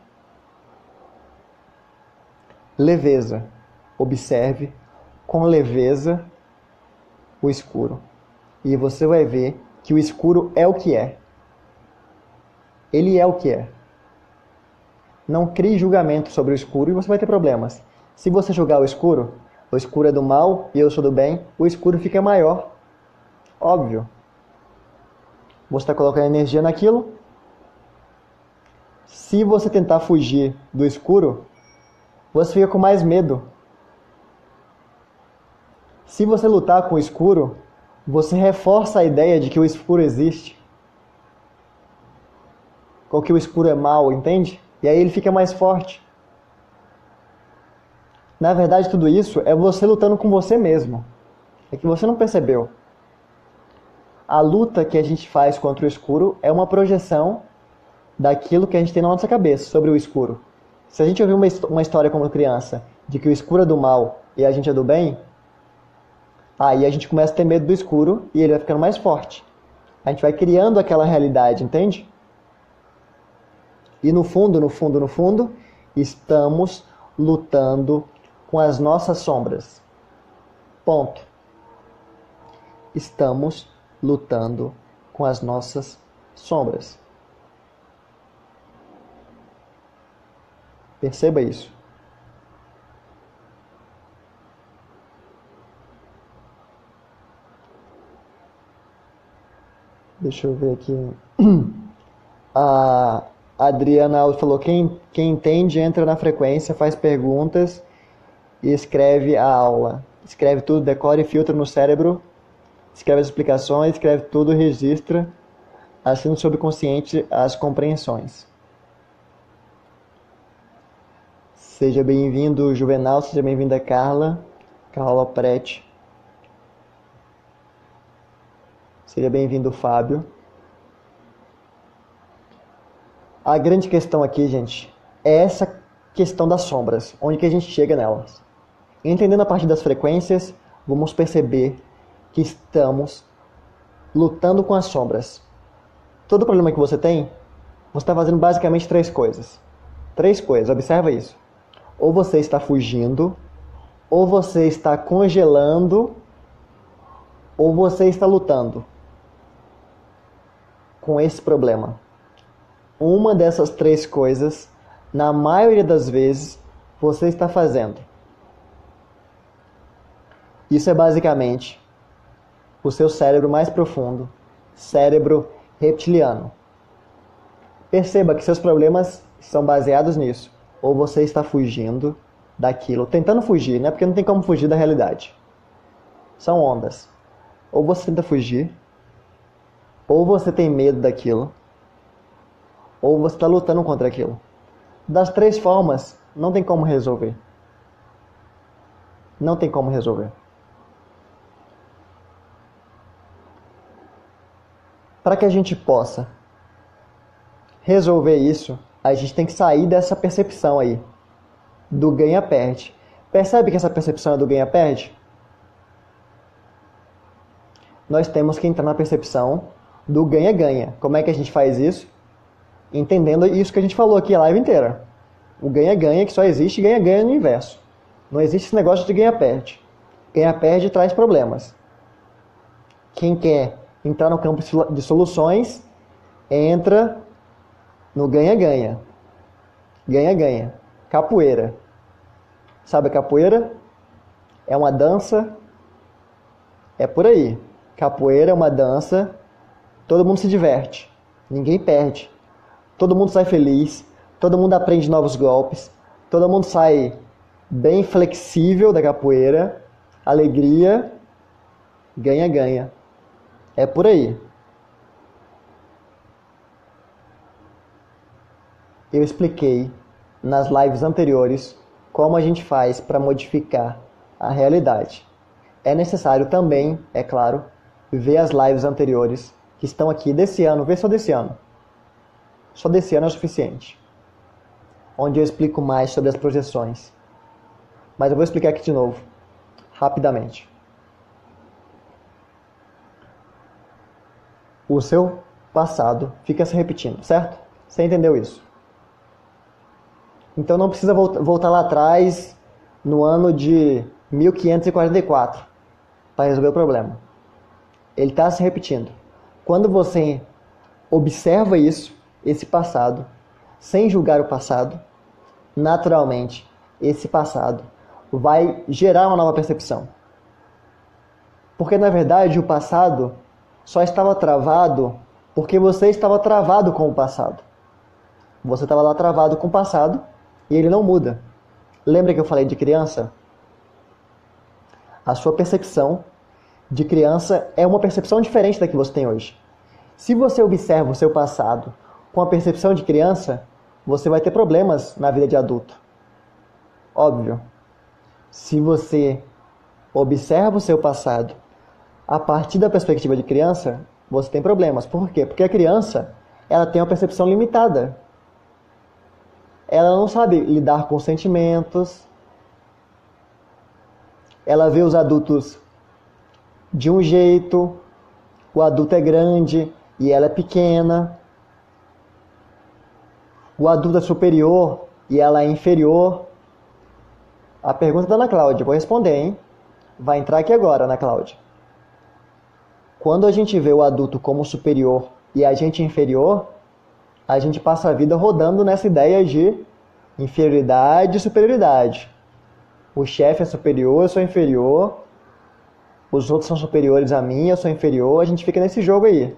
A: Leveza. Observe com leveza o escuro. E você vai ver que o escuro é o que é. Ele é o que é. Não crie julgamento sobre o escuro e você vai ter problemas. Se você julgar o escuro, o escuro é do mal e eu sou do bem, o escuro fica maior. Óbvio. Você está colocando energia naquilo. Se você tentar fugir do escuro, você fica com mais medo. Se você lutar com o escuro, você reforça a ideia de que o escuro existe. Ou que o escuro é mal, entende? E aí ele fica mais forte. Na verdade, tudo isso é você lutando com você mesmo. É que você não percebeu. A luta que a gente faz contra o escuro é uma projeção daquilo que a gente tem na nossa cabeça sobre o escuro. Se a gente ouvir uma, uma história como criança de que o escuro é do mal e a gente é do bem, aí a gente começa a ter medo do escuro e ele vai ficando mais forte. A gente vai criando aquela realidade, entende? E no fundo, no fundo, no fundo, estamos lutando com as nossas sombras. Ponto. Estamos lutando com as nossas sombras. Perceba isso. Deixa eu ver aqui. A Adriana falou, quem, quem entende entra na frequência, faz perguntas e escreve a aula. Escreve tudo, decora e filtra no cérebro, escreve as explicações, escreve tudo, registra, assim no subconsciente as compreensões. Seja bem-vindo, Juvenal, seja bem-vinda, Carla, Carla Prete. Seja bem-vindo, Fábio. A grande questão aqui, gente, é essa questão das sombras, onde que a gente chega nelas. Entendendo a partir das frequências, vamos perceber que estamos lutando com as sombras. Todo problema que você tem, você está fazendo basicamente três coisas. Três coisas, observa isso. Ou você está fugindo, ou você está congelando, ou você está lutando com esse problema. Uma dessas três coisas, na maioria das vezes, você está fazendo. Isso é basicamente o seu cérebro mais profundo, cérebro reptiliano. Perceba que seus problemas são baseados nisso. Ou você está fugindo daquilo, tentando fugir, né? Porque não tem como fugir da realidade. São ondas. Ou você tenta fugir, ou você tem medo daquilo, ou você está lutando contra aquilo. Das três formas, não tem como resolver. Não tem como resolver. Para que a gente possa resolver isso, a gente tem que sair dessa percepção aí, do ganha-perde. Percebe que essa percepção é do ganha-perde? Nós temos que entrar na percepção do ganha-ganha. Como é que a gente faz isso? Entendendo isso que a gente falou aqui a live inteira. O ganha-ganha, que só existe ganha-ganha no universo. Não existe esse negócio de ganha-perde. Ganha-perde traz problemas. Quem quer entrar no campo de soluções, entra no ganha-ganha. Ganha-ganha. Capoeira. Sabe a capoeira? É uma dança. É por aí. Capoeira é uma dança. Todo mundo se diverte. Ninguém perde. Todo mundo sai feliz. Todo mundo aprende novos golpes. Todo mundo sai bem flexível da capoeira. Alegria. Ganha-ganha. É por aí. Eu expliquei nas lives anteriores como a gente faz para modificar a realidade. É necessário também, é claro, ver as lives anteriores que estão aqui desse ano, vê só desse ano. Só desse ano é o suficiente. Onde eu explico mais sobre as projeções. Mas eu vou explicar aqui de novo, rapidamente. O seu passado fica se repetindo, certo? Você entendeu isso? Então não precisa voltar lá atrás, no ano de mil quinhentos e quarenta e quatro, para resolver o problema. Ele está se repetindo. Quando você observa isso, esse passado, sem julgar o passado, naturalmente, esse passado vai gerar uma nova percepção. Porque, na verdade, o passado só estava travado porque você estava travado com o passado. Você estava lá travado com o passado e ele não muda. Lembra que eu falei de criança? A sua percepção de criança é uma percepção diferente da que você tem hoje. Se você observa o seu passado com a percepção de criança, você vai ter problemas na vida de adulto. Óbvio. Se você observa o seu passado a partir da perspectiva de criança, você tem problemas. Por quê? Porque a criança, ela tem uma percepção limitada. Ela não sabe lidar com sentimentos. Ela vê os adultos de um jeito, o adulto é grande e ela é pequena. O adulto é superior e ela é inferior. A pergunta da Ana Cláudia, vou responder, hein? Vai entrar aqui agora, Ana Cláudia. Quando a gente vê o adulto como superior e a gente inferior, a gente passa a vida rodando nessa ideia de inferioridade e superioridade. O chefe é superior, eu sou inferior. Os outros são superiores a mim, eu sou inferior. A gente fica nesse jogo aí.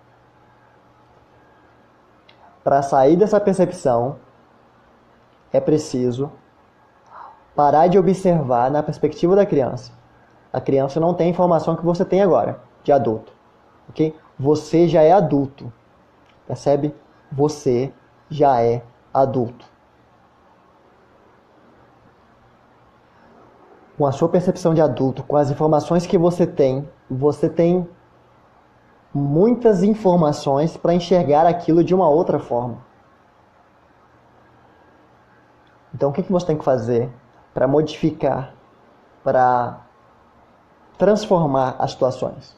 A: Para sair dessa percepção, é preciso parar de observar na perspectiva da criança. A criança não tem a informação que você tem agora, de adulto. Ok? Você já é adulto. Percebe? Você já é adulto. Com a sua percepção de adulto, com as informações que você tem, você tem muitas informações para enxergar aquilo de uma outra forma. Então, o que você tem que fazer para modificar, para transformar as situações?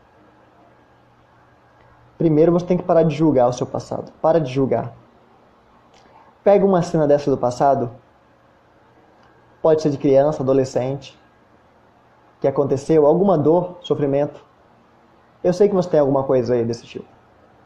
A: Primeiro, você tem que parar de julgar o seu passado. Para de julgar. Pega uma cena dessa do passado, pode ser de criança, adolescente, que aconteceu, alguma dor, sofrimento. Eu sei que você tem alguma coisa aí desse tipo.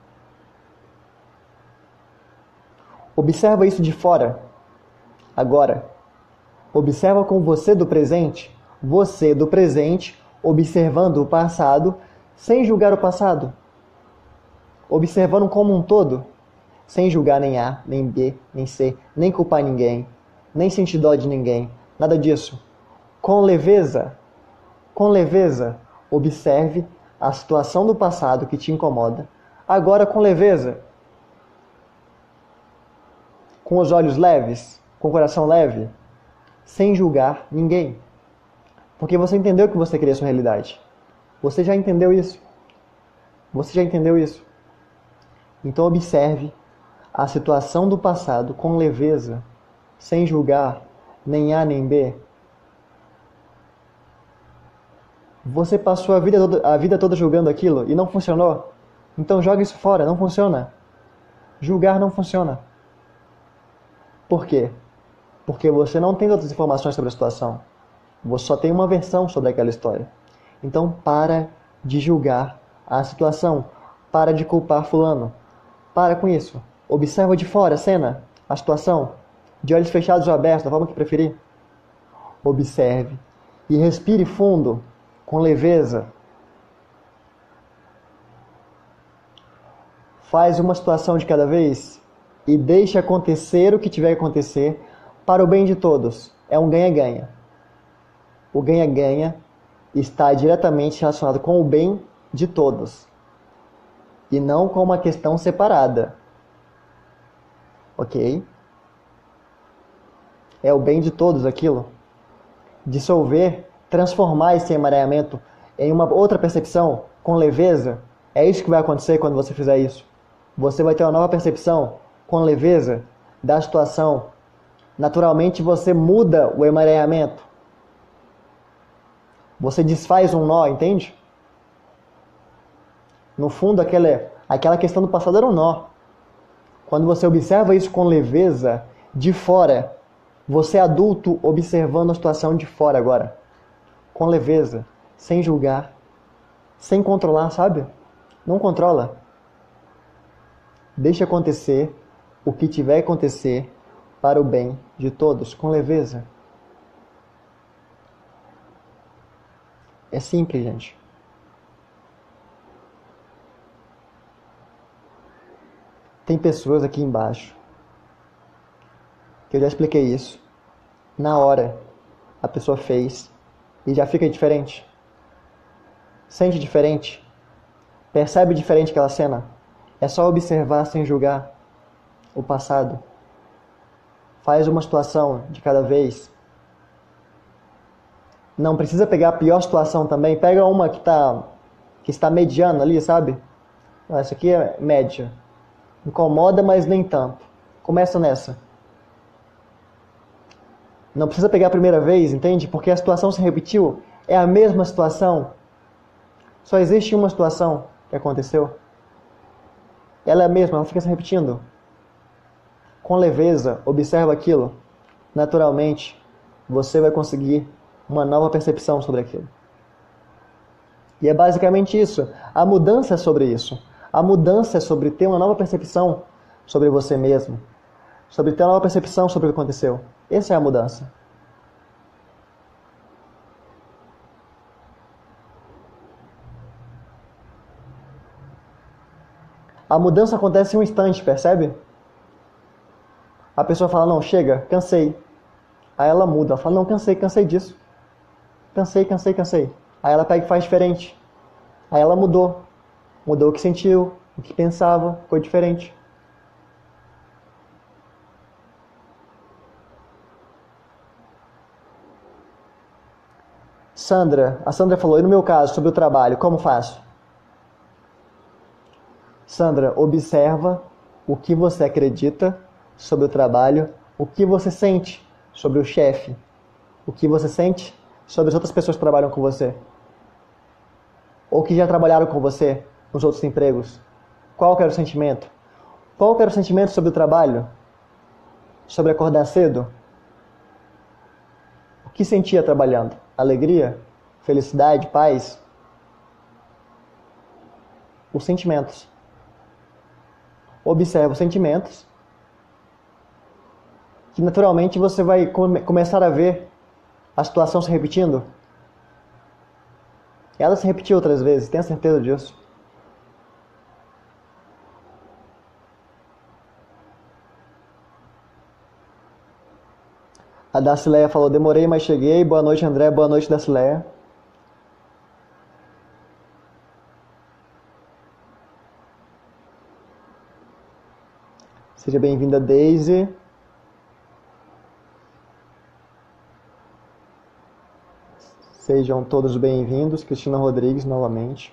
A: Observa isso de fora, agora. Observa com você do presente, você do presente, observando o passado, sem julgar o passado. Observando como um todo, sem julgar nem A, nem B, nem C, nem culpar ninguém, nem sentir dó de ninguém, nada disso. Com leveza, com leveza, observe a situação do passado que te incomoda, agora com leveza, com os olhos leves, com o coração leve, sem julgar ninguém. Porque você entendeu que você cria sua realidade. Você já entendeu isso. Você já entendeu isso. Então observe a situação do passado com leveza, sem julgar nem A nem B. Você passou a vida toda, a vida toda julgando aquilo e não funcionou? Então joga isso fora, não funciona. Julgar não funciona. Por quê? Porque você não tem outras informações sobre a situação. Você só tem uma versão sobre aquela história. Então para de julgar a situação. Para de culpar fulano. Para com isso. Observa de fora a cena, a situação, de olhos fechados ou abertos, da forma que preferir. Observe e respire fundo, com leveza. Faz uma situação de cada vez e deixe acontecer o que tiver que acontecer para o bem de todos. É um ganha-ganha. O ganha-ganha está diretamente relacionado com o bem de todos e não com uma questão separada. Ok? É o bem de todos aquilo. Dissolver, transformar esse emaranhamento em uma outra percepção, com leveza, é isso que vai acontecer quando você fizer isso. Você vai ter uma nova percepção, com leveza, da situação. Naturalmente você muda o emaranhamento. Você desfaz um nó, entende? No fundo, aquela, aquela questão do passado era um nó. Quando você observa isso com leveza, de fora, você é adulto observando a situação de fora agora. Com leveza, sem julgar, sem controlar, sabe? Não controla. Deixa acontecer o que tiver que acontecer para o bem de todos, com leveza. É simples, gente. Tem pessoas aqui embaixo que eu já expliquei isso. Na hora, a pessoa fez e já fica diferente. Sente diferente. Percebe diferente aquela cena. É só observar sem julgar o passado. Faz uma situação de cada vez. Não precisa pegar a pior situação também. Pega uma que, tá, que está mediana ali, sabe? Ah, essa aqui é média. Incomoda, mas nem tanto. Começa nessa. Não precisa pegar a primeira vez, entende? Porque a situação se repetiu. É a mesma situação. Só existe uma situação que aconteceu. Ela é a mesma, ela fica se repetindo. Com leveza, observa aquilo. Naturalmente, você vai conseguir uma nova percepção sobre aquilo. E é basicamente isso. A mudança é sobre isso. A mudança é sobre ter uma nova percepção sobre você mesmo. Sobre ter uma nova percepção sobre o que aconteceu. Essa é a mudança. A mudança acontece em um instante, percebe? A pessoa fala, não, chega, cansei. Aí ela muda, ela fala, não, cansei, cansei disso. Cansei, cansei, cansei. Aí ela pega e faz diferente. Aí ela mudou. Mudou o que sentiu, o que pensava, ficou diferente. Sandra, a Sandra falou, e no meu caso, sobre o trabalho, como faço? Sandra, observa o que você acredita sobre o trabalho, o que você sente sobre o chefe, o que você sente sobre as outras pessoas que trabalham com você, ou que já trabalharam com você nos outros empregos. Qual que era o sentimento? Qual que era o sentimento sobre o trabalho? Sobre acordar cedo? O que sentia trabalhando? Alegria? Felicidade? Paz? Os sentimentos. Observa os sentimentos, que naturalmente você vai come- começar a ver a situação se repetindo. Ela se repetiu outras vezes, tenha certeza disso. A Dacileia falou, demorei, mas cheguei. Boa noite, André. Boa noite, Dacileia. Seja bem-vinda, Daisy. Sejam todos bem-vindos. Cristina Rodrigues, novamente.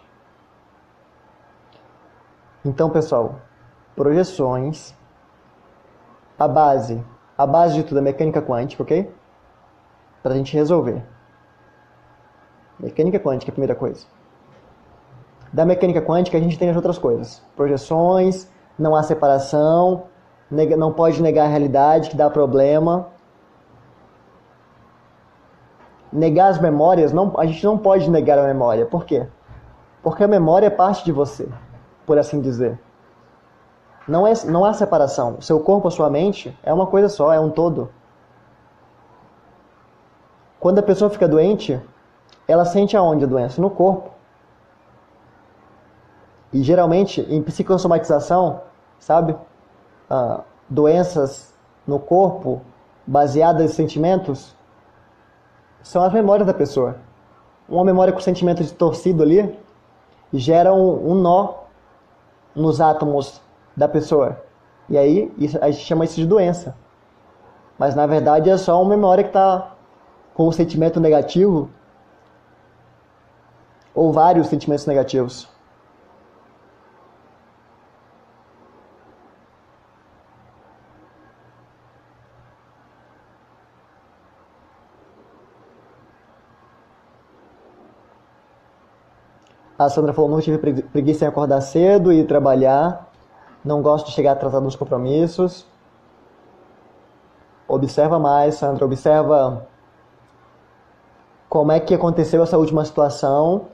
A: Então, pessoal, projeções. A base, a base de tudo é mecânica quântica, ok? Para a gente resolver. Mecânica quântica é a primeira coisa. Da mecânica quântica a gente tem as outras coisas. Projeções, não há separação, nega, não pode negar a realidade que dá problema. Negar as memórias, não, a gente não pode negar a memória. Por quê? Porque a memória é parte de você, por assim dizer. Não, é, não há separação. O seu corpo, a sua mente, é uma coisa só, é um todo. Quando a pessoa fica doente, ela sente aonde a doença? No corpo. E geralmente, em psicossomatização, sabe? Ah, doenças no corpo, baseadas em sentimentos, são as memórias da pessoa. Uma memória com sentimento distorcido ali, gera um, um nó nos átomos da pessoa. E aí, isso, a gente chama isso de doença. Mas, na verdade, é só uma memória que está com um sentimento negativo, ou vários sentimentos negativos. A Sandra falou, não tive preguiça em acordar cedo e ir trabalhar. Não gosto de chegar atrasado nos compromissos. Observa mais, Sandra. Observa como é que aconteceu essa última situação.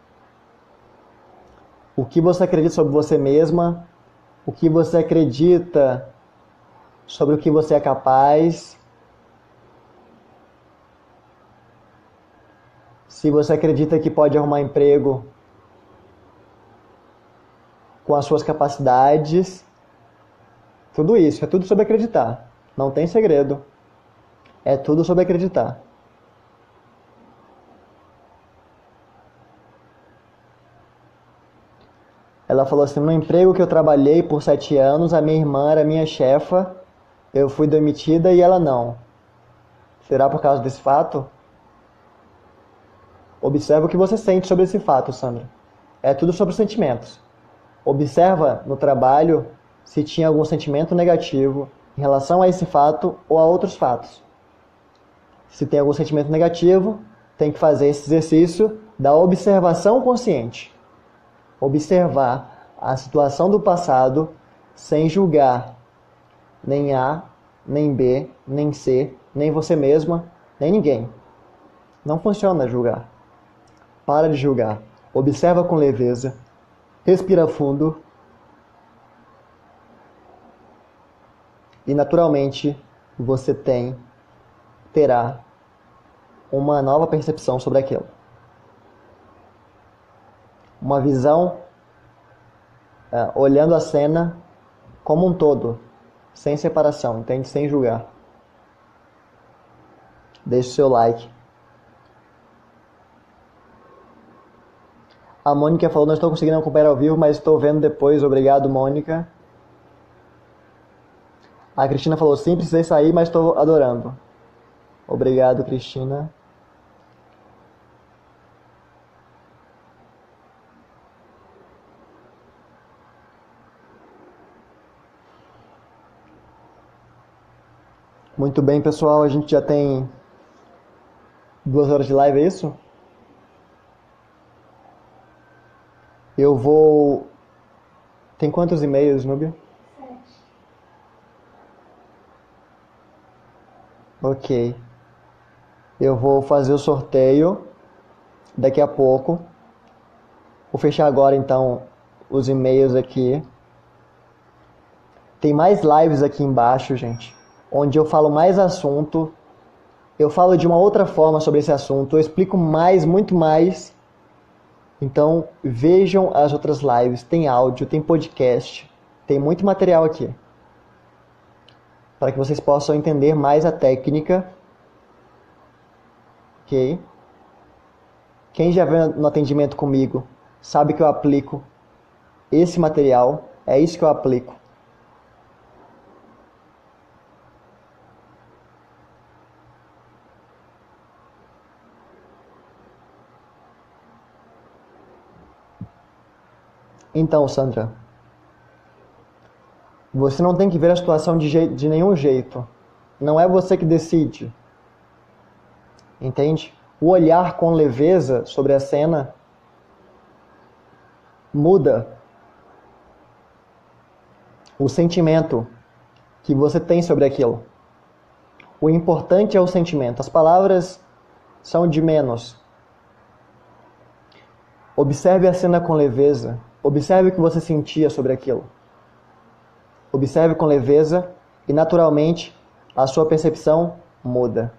A: O que você acredita sobre você mesma. O que você acredita sobre o que você é capaz. Se você acredita que pode arrumar emprego com as suas capacidades, tudo isso, é tudo sobre acreditar. Não tem segredo. É tudo sobre acreditar. Ela falou assim, no emprego que eu trabalhei por sete anos, a minha irmã era minha chefa, eu fui demitida e ela não. Será por causa desse fato? Observe o que você sente sobre esse fato, Sandra. É tudo sobre sentimentos. Observa no trabalho se tinha algum sentimento negativo em relação a esse fato ou a outros fatos. Se tem algum sentimento negativo, tem que fazer esse exercício da observação consciente. Observar a situação do passado sem julgar nem A, nem B, nem C, nem você mesma, nem ninguém. Não funciona julgar. Para de julgar. Observa com leveza. Respira fundo. E naturalmente você tem, terá uma nova percepção sobre aquilo. Uma visão uh, olhando a cena como um todo, sem separação, entende? Sem julgar. Deixe o seu like. A Mônica falou, não estou conseguindo acompanhar ao vivo, mas estou vendo depois. Obrigado, Mônica. A Cristina falou, sim, precisei sair, mas estou adorando. Obrigado, Cristina. Muito bem, pessoal. A gente já tem duas horas de live, é isso? Eu vou... Tem quantos e-mails, Núbia?
B: Sete.
A: Ok. Eu vou fazer o sorteio daqui a pouco. Vou fechar agora, então, os e-mails aqui. Tem mais lives aqui embaixo, gente, onde eu falo mais assunto. Eu falo de uma outra forma sobre esse assunto. Eu explico mais, muito mais. Então, vejam as outras lives. Tem áudio, tem podcast. Tem muito material aqui. Para que vocês possam entender mais a técnica. Ok? Quem já veio no atendimento comigo sabe que eu aplico esse material. É isso que eu aplico. Então, Sandra, você não tem que ver a situação de, je- de nenhum jeito. Não é você que decide. Entende? O olhar com leveza sobre a cena muda o sentimento que você tem sobre aquilo. O importante é o sentimento. As palavras são de menos. Observe a cena com leveza. Observe o que você sentia sobre aquilo. Observe com leveza e, naturalmente, a sua percepção muda.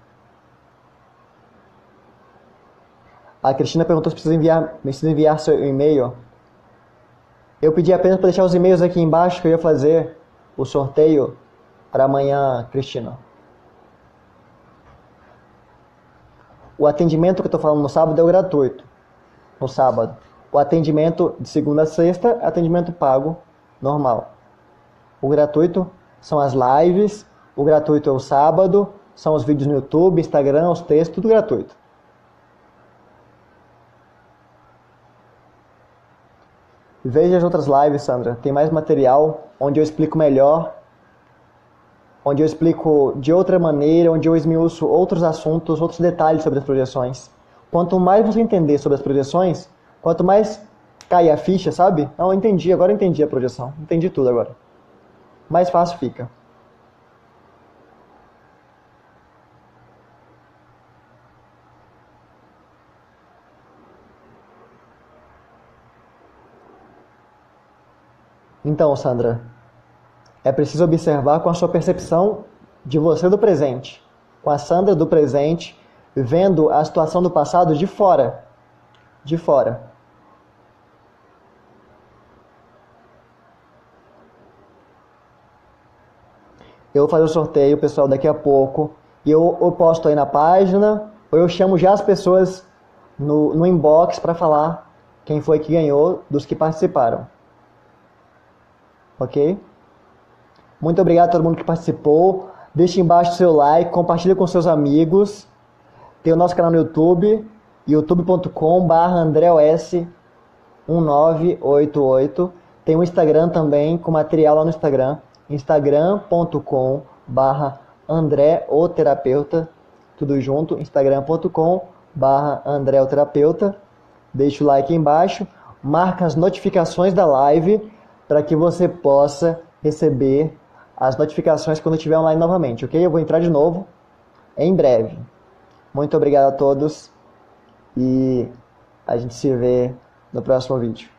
A: A Cristina perguntou se precisa enviar, precisa enviar seu e-mail. Eu pedi apenas para deixar os e-mails aqui embaixo, que eu ia fazer o sorteio para amanhã, Cristina. O atendimento que eu estou falando no sábado é o gratuito. No sábado. O atendimento de segunda a sexta é atendimento pago, normal. O gratuito são as lives, o gratuito é o sábado, são os vídeos no YouTube, Instagram, os textos, tudo gratuito. Veja as outras lives, Sandra. Tem mais material onde eu explico melhor, onde eu explico de outra maneira, onde eu esmiuço outros assuntos, outros detalhes sobre as projeções. Quanto mais você entender sobre as projeções, quanto mais cai a ficha, sabe? Não, eu entendi, agora eu entendi a projeção. Entendi tudo agora. Mais fácil fica. Então, Sandra, é preciso observar com a sua percepção de você do presente. Com a Sandra do presente, vendo a situação do passado de fora. De fora. Eu vou fazer o sorteio, pessoal, daqui a pouco. E eu, eu posto aí na página, ou eu chamo já as pessoas no, no inbox para falar quem foi que ganhou dos que participaram. Ok? Muito obrigado a todo mundo que participou. Deixe embaixo o seu like, compartilhe com seus amigos. Tem o nosso canal no YouTube, youtube ponto com barra andré o s um nove oito oito. Tem um Instagram também, com material lá no Instagram, instagram ponto com barra André o Terapeuta, tudo junto, instagram ponto com barra André o Terapeuta. Deixa o like aí embaixo, marca as notificações da live para que você possa receber as notificações quando estiver online novamente, ok? Eu vou entrar de novo em breve. Muito obrigado a todos e a gente se vê no próximo vídeo.